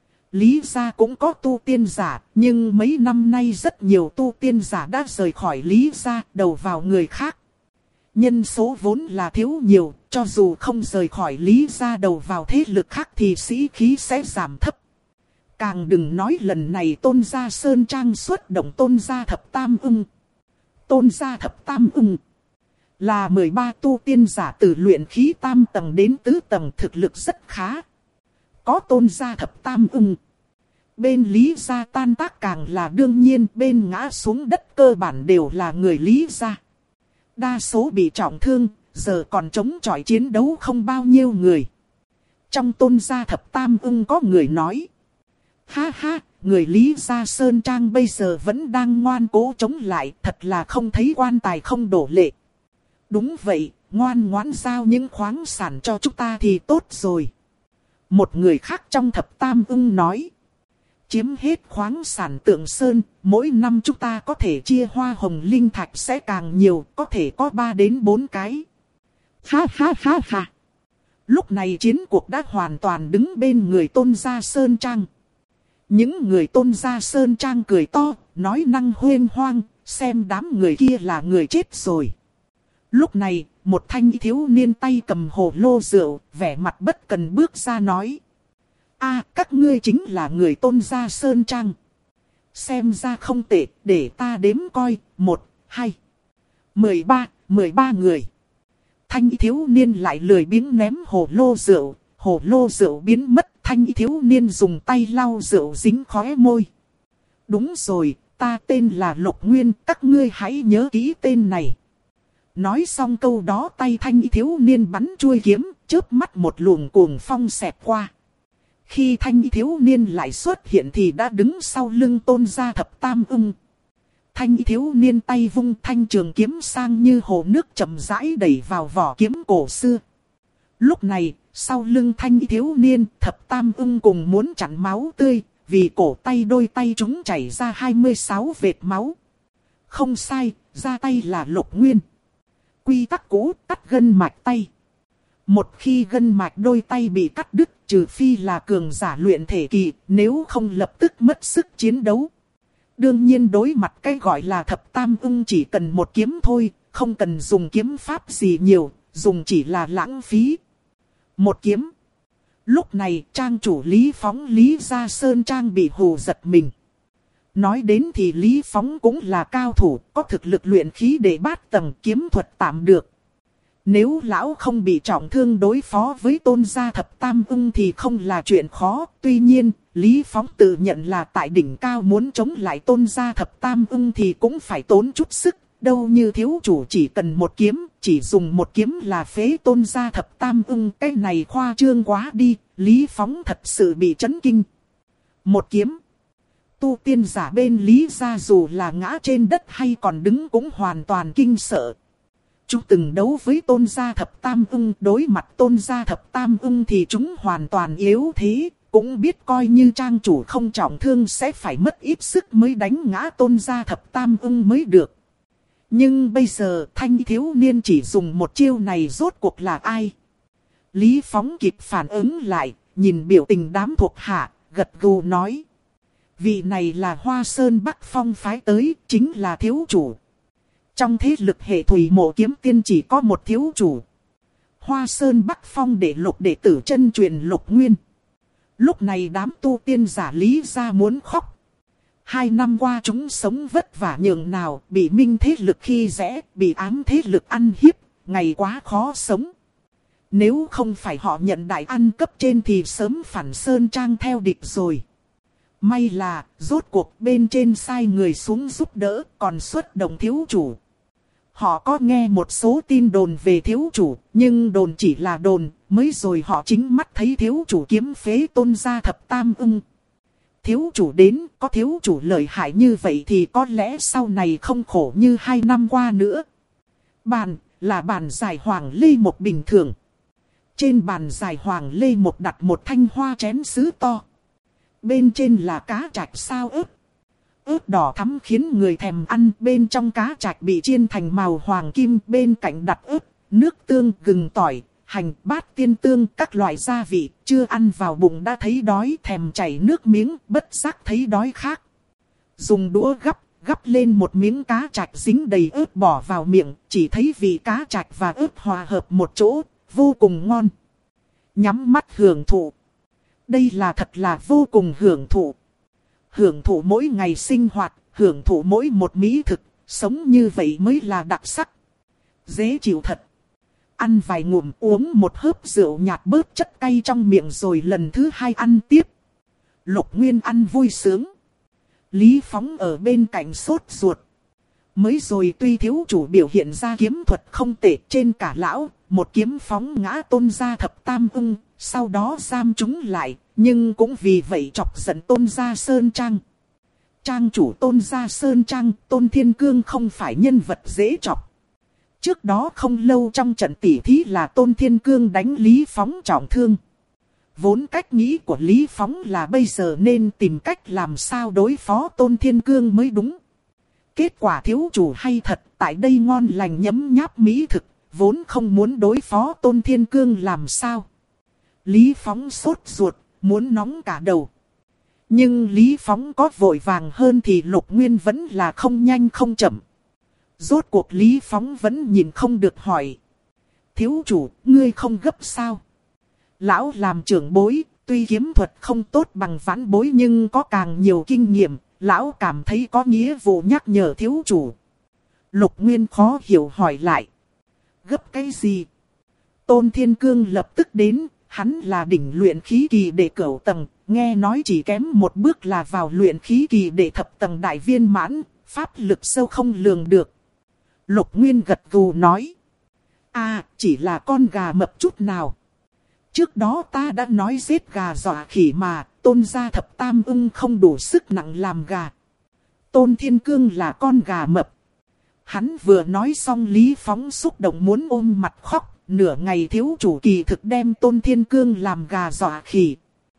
Speaker 1: Lý Gia cũng có tu tiên giả, nhưng mấy năm nay rất nhiều tu tiên giả đã rời khỏi Lý Gia, đầu vào người khác. Nhân số vốn là thiếu nhiều, cho dù không rời khỏi Lý Gia đầu vào thế lực khác thì sĩ khí sẽ giảm thấp. Càng đừng nói lần này Tôn Gia Sơn Trang xuất động Tôn Gia Thập Tam Ưng. Tôn Gia Thập Tam Ưng là 13 tu tiên giả từ luyện khí tam tầng đến tứ tầng, thực lực rất khá. Có Tôn Gia Thập Tam Ưng, bên Lý Gia tan tác càng là đương nhiên, bên ngã xuống đất cơ bản đều là người Lý Gia. Đa số bị trọng thương, giờ còn chống chọi chiến đấu không bao nhiêu người. Trong Tôn Gia Thập Tam Ưng có người nói. Ha ha, người Lý Gia Sơn Trang bây giờ vẫn đang ngoan cố chống lại, thật là không thấy quan tài không đổ lệ. Đúng vậy, ngoan ngoãn giao những khoáng sản cho chúng ta thì tốt rồi. Một người khác trong Thập Tam Ưng nói. Chiếm hết khoáng sản Tượng Sơn, mỗi năm chúng ta có thể chia hoa hồng linh thạch sẽ càng nhiều, có thể có 3 đến 4 cái. Ha ha ha ha. Lúc này chiến cuộc đã hoàn toàn đứng bên người Tôn Gia Sơn Trang. Những người Tôn Gia Sơn Trang cười to, nói năng huênh hoang, xem đám người kia là người chết rồi. Lúc này, một thanh thiếu niên tay cầm hồ lô rượu, vẻ mặt bất cần bước ra nói. A, các ngươi chính là người Tôn Gia Sơn Trang. Xem ra không tệ, để ta đếm coi, 1, 2, 13 người. Thanh thiếu niên lại lười biếng ném hồ lô rượu biến mất, thanh thiếu niên dùng tay lau rượu dính khóe môi. Đúng rồi, ta tên là Lục Nguyên, các ngươi hãy nhớ kỹ tên này. Nói xong câu đó tay thanh thiếu niên bắn chuôi kiếm, chớp mắt một luồng cuồng phong xẹt qua. Khi thanh thiếu niên lại xuất hiện thì đã đứng sau lưng Tôn Gia Thập Tam Ưng. Thanh thiếu niên tay vung thanh trường kiếm sang như hồ nước chậm rãi đẩy vào vỏ kiếm cổ xưa. Lúc này, sau lưng thanh thiếu niên Thập Tam Ưng cùng muốn chặn máu tươi, vì cổ tay đôi tay chúng chảy ra 26 vệt máu. Không sai, ra tay là Lục Nguyên. Quy tắc cũ, cắt gân mạch tay. Một khi gân mạch đôi tay bị cắt đứt, trừ phi là cường giả luyện thể kỳ, nếu không lập tức mất sức chiến đấu. Đương nhiên đối mặt cái gọi là thập tam ưng chỉ cần một kiếm thôi, không cần dùng kiếm pháp gì nhiều, dùng chỉ là lãng phí. Một kiếm. Lúc này trang chủ Lý Phóng Lý Gia Sơn Trang bị hù giật mình. Nói đến thì Lý Phóng cũng là cao thủ, có thực lực luyện khí để bát tầng, kiếm thuật tạm được. Nếu lão không bị trọng thương đối phó với Tôn gia thập tam ưng thì không là chuyện khó. Tuy nhiên, Lý Phóng tự nhận là tại đỉnh cao muốn chống lại Tôn gia thập tam ưng thì cũng phải tốn chút sức. Đâu như thiếu chủ chỉ cần một kiếm, chỉ dùng một kiếm là phế Tôn gia thập tam ưng. Cái này khoa trương quá đi, Lý Phóng thật sự bị chấn kinh. Một kiếm. Tu tiên giả bên Lý gia dù là ngã trên đất hay còn đứng cũng hoàn toàn kinh sợ. Chúng từng đấu với Tôn gia thập tam ưng, đối mặt Tôn gia thập tam ưng thì chúng hoàn toàn yếu thế, cũng biết coi như trang chủ không trọng thương sẽ phải mất ít sức mới đánh ngã Tôn gia thập tam ưng mới được. Nhưng bây giờ thanh thiếu niên chỉ dùng một chiêu này rốt cuộc là ai? Lý Phóng kịp phản ứng lại, nhìn biểu tình đám thuộc hạ, gật gù nói. Vị này là Hoa Sơn Bắc Phong phái tới, chính là thiếu chủ. Trong thế lực hệ Thủy Mộ Kiếm Tiên chỉ có một thiếu chủ. Hoa Sơn Bắc Phong để Lục đệ tử chân truyền Lục Nguyên. Lúc này đám tu tiên giả Lý gia muốn khóc. 2 năm qua chúng sống vất vả nhường nào, bị minh thế lực khi dễ, bị ám thế lực ăn hiếp, ngày quá khó sống. Nếu không phải họ nhận đại ăn cấp trên thì sớm phản Sơn Trang theo địch rồi. May là, rốt cuộc bên trên sai người xuống giúp đỡ, còn xuất động thiếu chủ. Họ có nghe một số tin đồn về thiếu chủ, nhưng đồn chỉ là đồn, mới rồi họ chính mắt thấy thiếu chủ kiếm phế Tôn gia thập tam ưng. Thiếu chủ đến, có thiếu chủ lợi hại như vậy thì có lẽ sau này không khổ như 2 năm qua nữa. Bàn, là bàn dài hoàng lê một bình thường. Trên bàn dài hoàng lê một đặt một thanh hoa chén sứ to. Bên trên là cá trạch sao ướp. Ướp đỏ thắm khiến người thèm ăn, bên trong cá trạch bị chiên thành màu hoàng kim, bên cạnh đặt ướp, nước tương, gừng tỏi, hành, bát tiên tương, các loại gia vị, chưa ăn vào bụng đã thấy đói, thèm chảy nước miếng, bất giác thấy đói khác. Dùng đũa gắp lên một miếng cá trạch dính đầy ướp bỏ vào miệng, chỉ thấy vị cá trạch và ướp hòa hợp một chỗ, vô cùng ngon. Nhắm mắt hưởng thụ. Đây là thật là vô cùng hưởng thụ. Hưởng thụ mỗi ngày sinh hoạt, hưởng thụ mỗi một mỹ thực, sống như vậy mới là đặc sắc. Dễ chịu thật. Ăn vài ngụm, uống một hớp rượu nhạt bớt chất cay trong miệng rồi lần thứ 2 ăn tiếp. Lục Nguyên ăn vui sướng. Lý Phóng ở bên cạnh sốt ruột. Mới rồi tuy thiếu chủ biểu hiện ra kiếm thuật không tệ, trên cả lão, một kiếm phóng ngã Tôn gia thập tam ưng, sau đó giam chúng lại, nhưng cũng vì vậy chọc giận Tôn gia Sơn Trang. Trang chủ Tôn gia Sơn Trang, Tôn Thiên Cương không phải nhân vật dễ chọc. Trước đó không lâu trong trận tỉ thí là Tôn Thiên Cương đánh Lý Phóng trọng thương. Vốn cách nghĩ của Lý Phóng là bây giờ nên tìm cách làm sao đối phó Tôn Thiên Cương mới đúng. Kết quả thiếu chủ hay thật, tại đây ngon lành nhấm nháp mỹ thực, vốn không muốn đối phó Tôn Thiên Cương làm sao. Lý Phóng sốt ruột, muốn nóng cả đầu. Nhưng Lý Phóng có vội vàng hơn thì Lục Nguyên vẫn là không nhanh không chậm. Rốt cuộc Lý Phóng vẫn nhìn không được hỏi. Thiếu chủ, ngươi không gấp sao? Lão làm trưởng bối, tuy kiếm thuật không tốt bằng vãn bối nhưng có càng nhiều kinh nghiệm. Lão cảm thấy có nghĩa vụ nhắc nhở thiếu chủ. Lục Nguyên khó hiểu hỏi lại. Gấp cái gì? Tôn Thiên Cương lập tức đến, hắn là đỉnh luyện khí kỳ đệ cửu tầng, nghe nói chỉ kém một bước là vào luyện khí kỳ đệ thập tầng đại viên mãn, pháp lực sâu không lường được. Lục Nguyên gật gù nói. Chỉ là con gà mập chút nào. Trước đó ta đã nói giết gà dọa khỉ mà, Tôn gia thập tam ưng không đủ sức nặng làm gà. Tôn Thiên Cương là con gà mập. Hắn vừa nói xong Lý Phóng xúc động muốn ôm mặt khóc, nửa ngày thiếu chủ kỳ thực đem Tôn Thiên Cương làm gà dọa khỉ.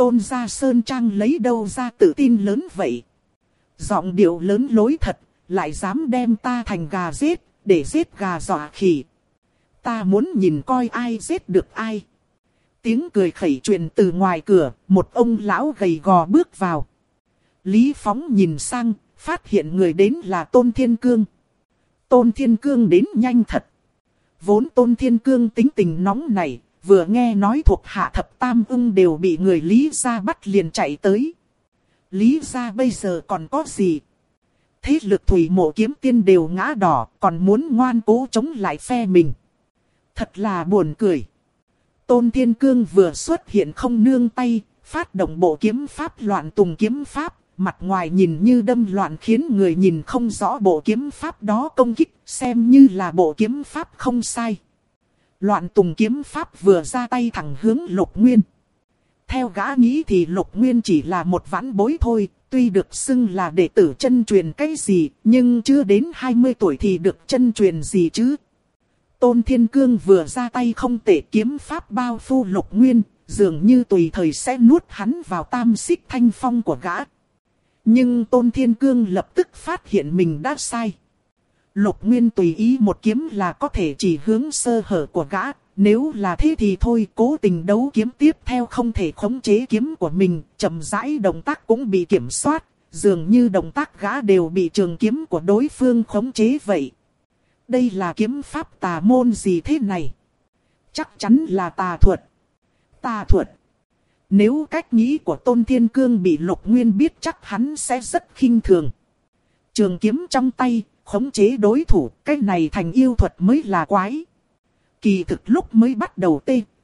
Speaker 1: Tôn gia sơn trang lấy đâu ra tự tin lớn vậy? Giọng điệu lớn lối thật, lại dám đem ta thành gà giết, để giết gà dọa khỉ. Ta muốn nhìn coi ai giết được ai. Tiếng cười khẩy truyền từ ngoài cửa, một ông lão gầy gò bước vào. Lý Phóng nhìn sang, phát hiện người đến là Tôn Thiên Cương. Tôn Thiên Cương đến nhanh thật. Vốn Tôn Thiên Cương tính tình nóng này, vừa nghe nói thuộc hạ thập tam ưng đều bị người Lý gia bắt liền chạy tới. Lý gia bây giờ còn có gì? Thế lực Thủy Mộ Kiếm Tiên đều ngã đỏ, còn muốn ngoan cố chống lại phe mình. Thật là buồn cười. Tôn Thiên Cương vừa xuất hiện không nương tay, phát động bộ kiếm pháp loạn tùng kiếm pháp, mặt ngoài nhìn như đâm loạn khiến người nhìn không rõ bộ kiếm pháp đó công kích, xem như là bộ kiếm pháp không sai. Loạn tùng kiếm pháp vừa ra tay thẳng hướng Lục Nguyên. Theo gã nghĩ thì Lục Nguyên chỉ là một vãn bối thôi, tuy được xưng là đệ tử chân truyền cái gì, nhưng chưa đến 20 tuổi thì được chân truyền gì chứ. Tôn Thiên Cương vừa ra tay không tệ, kiếm pháp bao phủ Lục Nguyên, dường như tùy thời sẽ nuốt hắn vào tam xích thanh phong của gã. Nhưng Tôn Thiên Cương lập tức phát hiện mình đã sai. Lục Nguyên tùy ý một kiếm là có thể chỉ hướng sơ hở của gã. Nếu là thế thì thôi, cố tình đấu kiếm tiếp theo không thể khống chế kiếm của mình, chậm rãi động tác cũng bị kiểm soát, dường như động tác gã đều bị trường kiếm của đối phương khống chế vậy. Đây là kiếm pháp tà môn gì thế này? Chắc chắn là tà thuật. Tà thuật. Nếu cách nghĩ của Tôn Thiên Cương bị Lục Nguyên biết chắc hắn sẽ rất khinh thường. Trường kiếm trong tay, khống chế đối thủ, cái này thành yêu thuật mới là quái. Kỳ thực lúc mới bắt đầu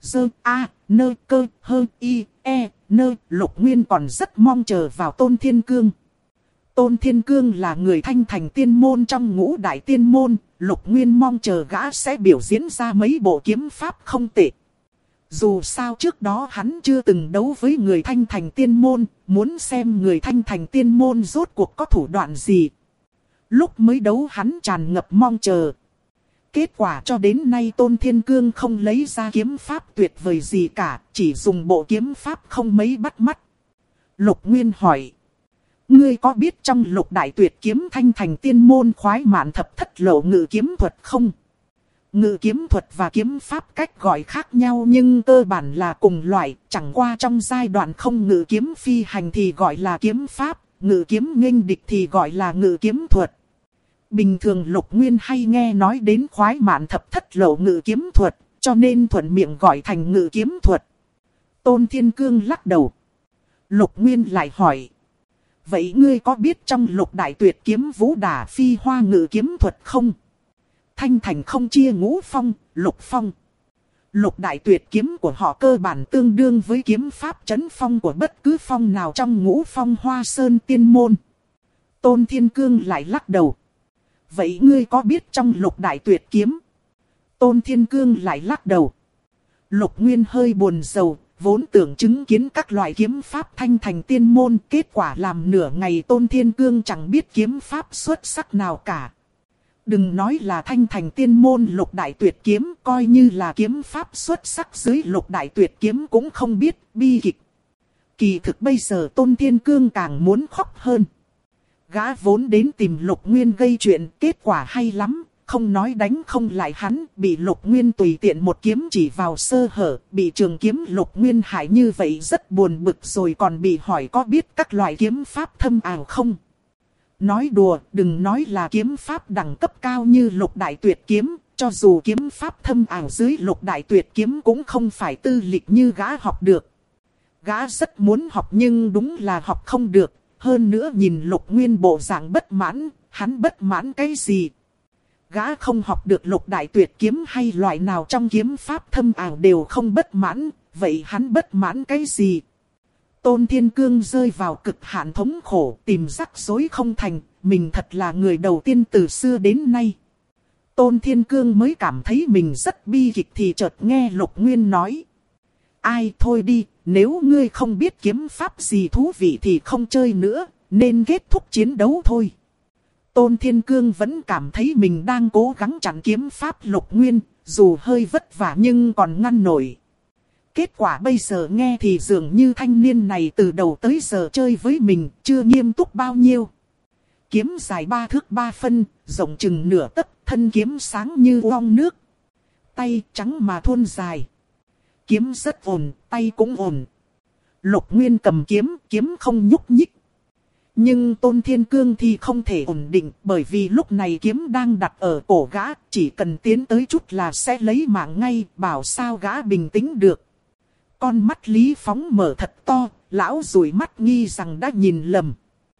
Speaker 1: Lục Nguyên còn rất mong chờ vào Tôn Thiên Cương. Tôn Thiên Cương là người Thanh Thành tiên môn trong ngũ đại tiên môn, Lục Nguyên mong chờ gã sẽ biểu diễn ra mấy bộ kiếm pháp không tệ. Dù sao trước đó hắn chưa từng đấu với người Thanh Thành tiên môn, muốn xem người Thanh Thành tiên môn rốt cuộc có thủ đoạn gì. Lúc mới đấu hắn tràn ngập mong chờ. Kết quả cho đến nay Tôn Thiên Cương không lấy ra kiếm pháp tuyệt vời gì cả, chỉ dùng bộ kiếm pháp không mấy bắt mắt. Lục Nguyên hỏi. Ngươi có biết trong Lục Đại Tuyệt Kiếm Thanh Thành tiên môn khoái mạn thập thất lộ ngự kiếm thuật không? Ngự kiếm thuật và kiếm pháp cách gọi khác nhau nhưng cơ bản là cùng loại, chẳng qua trong giai đoạn không ngự kiếm phi hành thì gọi là kiếm pháp, ngự kiếm nghênh địch thì gọi là ngự kiếm thuật. Bình thường Lục Nguyên hay nghe nói đến khoái mạn thập thất lộ ngự kiếm thuật, cho nên thuận miệng gọi thành ngự kiếm thuật. Tôn Thiên Cương lắc đầu. Lục Nguyên lại hỏi. Vậy ngươi có biết trong Lục Đại Tuyệt Kiếm Vũ Đả Phi Hoa ngự kiếm thuật không? Thanh Thành không chia ngũ phong, lục phong. Lục Đại Tuyệt Kiếm của họ cơ bản tương đương với kiếm pháp trấn phong của bất cứ phong nào trong ngũ phong Hoa Sơn tiên môn. Tôn Thiên Cương lại lắc đầu. Vậy ngươi có biết trong Lục Đại Tuyệt Kiếm? Tôn Thiên Cương lại lắc đầu. Lục Nguyên hơi buồn rầu, vốn tưởng chứng kiến các loại kiếm pháp Thanh Thành tiên môn, kết quả làm nửa ngày Tôn Thiên Cương chẳng biết kiếm pháp xuất sắc nào cả. Đừng nói là Thanh Thành tiên môn Lục Đại Tuyệt Kiếm, coi như là kiếm pháp xuất sắc dưới Lục Đại Tuyệt Kiếm cũng không biết, bi kịch. Kỳ thực bây giờ Tôn Thiên Cương càng muốn khóc hơn. Gã vốn đến tìm Lục Nguyên gây chuyện, kết quả hay lắm, không nói đánh không lại hắn, bị Lục Nguyên tùy tiện một kiếm chỉ vào sơ hở, bị trường kiếm Lục Nguyên hại như vậy rất buồn bực, rồi còn bị hỏi có biết các loại kiếm pháp thâm ảo không. Nói đùa, đừng nói là kiếm pháp đẳng cấp cao như Lục Đại Tuyệt Kiếm, cho dù kiếm pháp thâm ảo dưới Lục Đại Tuyệt Kiếm cũng không phải tư lịch như gã học được. Gã rất muốn học nhưng đúng là học không được, hơn nữa nhìn Lục Nguyên bộ dạng bất mãn, hắn bất mãn cái gì? Gã không học được Lục Đại Tuyệt Kiếm hay loại nào trong kiếm pháp thâm ảo đều không bất mãn, vậy hắn bất mãn cái gì? Tôn Thiên Cương rơi vào cực hạn thống khổ, tìm rắc rối không thành, mình thật là người đầu tiên từ xưa đến nay. Tôn Thiên Cương mới cảm thấy mình rất bi kịch thì chợt nghe Lục Nguyên nói. Ai thôi đi, nếu ngươi không biết kiếm pháp gì thú vị thì không chơi nữa, nên kết thúc chiến đấu thôi. Tôn Thiên Cương vẫn cảm thấy mình đang cố gắng chặn kiếm pháp Lục Nguyên, dù hơi vất vả nhưng còn ngăn nổi. Kết quả bây giờ nghe thì dường như thanh niên này từ đầu tới giờ chơi với mình, chưa nghiêm túc bao nhiêu. Kiếm dài 3 thước 3 phân, rộng chừng nửa tấc, thân kiếm sáng như uong nước. Tay trắng mà thuôn dài. Kiếm rất ổn, tay cũng ổn. Lục Nguyên cầm kiếm, kiếm không nhúc nhích. Nhưng Tôn Thiên Cương thì không thể ổn định, bởi vì lúc này kiếm đang đặt ở cổ gã, chỉ cần tiến tới chút là sẽ lấy mạng ngay, bảo sao gã bình tĩnh được. Con mắt Lý Phóng mở thật to, lão dụi mắt nghi rằng đã nhìn lầm.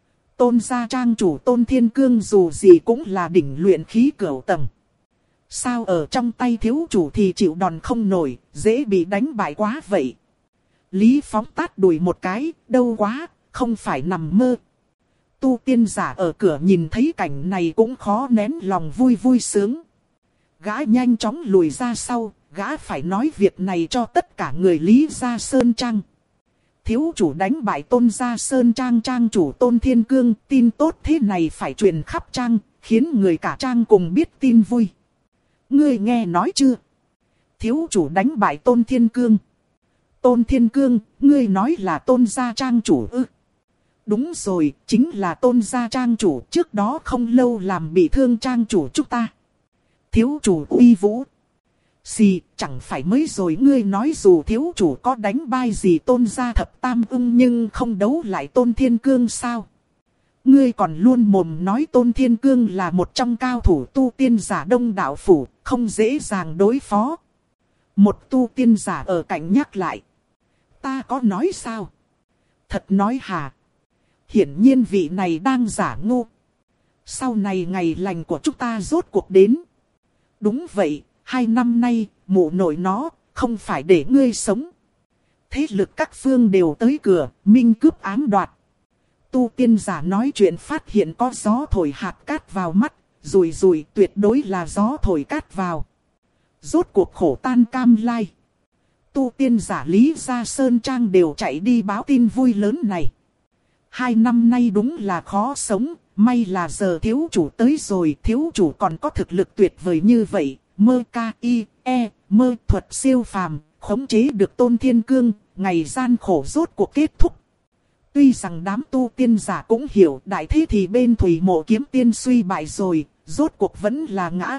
Speaker 1: Tôn gia trang chủ Tôn Thiên Cương dù gì cũng là đỉnh luyện khí cửu tầng. Sao ở trong tay thiếu chủ thì chịu đòn không nổi, dễ bị đánh bại quá vậy. Lý Phóng tát đùi một cái, đâu quá, không phải nằm mơ. Tu tiên giả ở cửa nhìn thấy cảnh này cũng khó nén lòng vui vui sướng. Gã nhanh chóng lùi ra sau, gã phải nói việc này cho tất cả người Lý gia Sơn Trang. Thiếu chủ đánh bại Tôn gia Sơn Trang trang chủ Tôn Thiên Cương, tin tốt thế này phải truyền khắp trang, khiến người cả trang cùng biết tin vui. Ngươi nghe nói chưa? Thiếu chủ đánh bại Tôn Thiên Cương. Tôn Thiên Cương, ngươi nói là Tôn gia trang chủ ư? Đúng rồi, chính là Tôn gia trang chủ, trước đó không lâu làm bị thương trang chủ chúng ta. Thiếu chủ uy vũ. Xì, chẳng phải mới rồi ngươi nói dù thiếu chủ có đánh bai gì Tôn gia thập tam ưng nhưng không đấu lại Tôn Thiên Cương sao? Ngươi còn luôn mồm nói Tôn Thiên Cương là một trong cao thủ tu tiên giả Đông Đạo Phủ, không dễ dàng đối phó. Một tu tiên giả ở cạnh nhắc lại. Ta có nói sao? Thật nói hả? Hiển nhiên vị này đang giả ngu. Sau này ngày lành của chúng ta rốt cuộc đến. Đúng vậy, 2 năm nay, mụ nội nó, không phải để ngươi sống. Thế lực các phương đều tới cửa, minh cướp ám đoạt. Tu tiên giả nói chuyện phát hiện có gió thổi hạt cát vào mắt, rùi rùi tuyệt đối là gió thổi cát vào. Rốt cuộc khổ tan cam lai. Tu tiên giả Lý gia Sơn Trang đều chạy đi báo tin vui lớn này. 2 năm nay đúng là khó sống, may là giờ thiếu chủ tới rồi, thiếu chủ còn có thực lực tuyệt vời như vậy, mơ ca y, mơ thuật siêu phàm, khống chế được Tôn Thiên Cương, ngày gian khổ rốt cuộc kết thúc. Tuy rằng đám tu tiên giả cũng hiểu đại thế thì bên Thủy Mộ Kiếm Tiên suy bại rồi, rốt cuộc vẫn là ngã.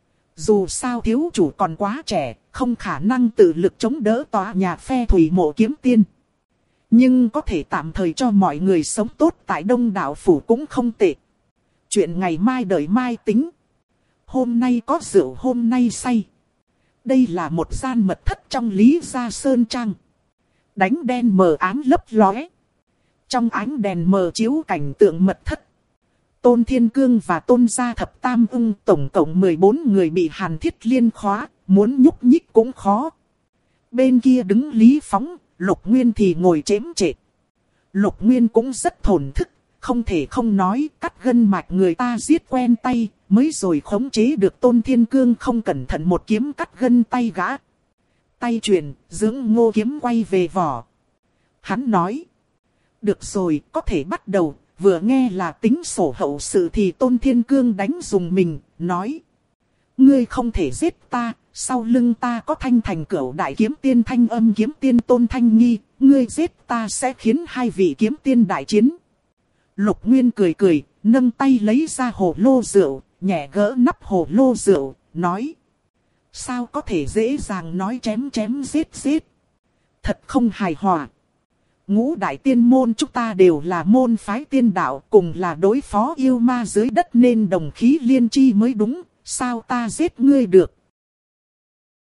Speaker 1: Dù sao thiếu chủ còn quá trẻ, không khả năng tự lực chống đỡ tòa nhà phe Thủy Mộ Kiếm Tiên. Nhưng có thể tạm thời cho mọi người sống tốt tại Đông Đạo Phủ cũng không tệ. Chuyện ngày mai đợi mai tính. Hôm nay có rượu hôm nay say. Đây là một gian mật thất trong Lý gia Sơn Trang. Đánh đen mờ ám lấp lóe. Trong ánh đèn mờ chiếu cảnh tượng mật thất. Tôn Thiên Cương và Tôn gia thập tam ưng tổng cộng 14 người bị Hàn Thiết Liên khóa, muốn nhúc nhích cũng khó. Bên kia đứng Lý Phóng, Lục Nguyên thì ngồi chém chệ. Lục Nguyên cũng rất thổn thức, không thể không nói cắt gân mạch người ta giết quen tay, mới rồi khống chế được Tôn Thiên Cương không cẩn thận một kiếm cắt gân tay gã. Tay chuyển, dưỡng ngô kiếm quay về vỏ. Hắn nói, được rồi, có thể bắt đầu. Vừa nghe là tính sổ hậu sự thì Tôn Thiên Cương đánh dùng mình, nói. Ngươi không thể giết ta, sau lưng ta có Thanh Thành Cửu Đại Kiếm Tiên Thanh Âm Kiếm Tiên Tôn Thanh Nghi, ngươi giết ta sẽ khiến 2 vị kiếm tiên đại chiến. Lục Nguyên cười cười, nâng tay lấy ra hồ lô rượu, nhẹ gỡ nắp hồ lô rượu, nói. Sao có thể dễ dàng nói chém chém giết giết? Thật không hài hòa. Ngũ đại tiên môn chúng ta đều là môn phái tiên đạo, cùng là đối phó yêu ma dưới đất nên đồng khí liên chi mới đúng, sao ta giết ngươi được?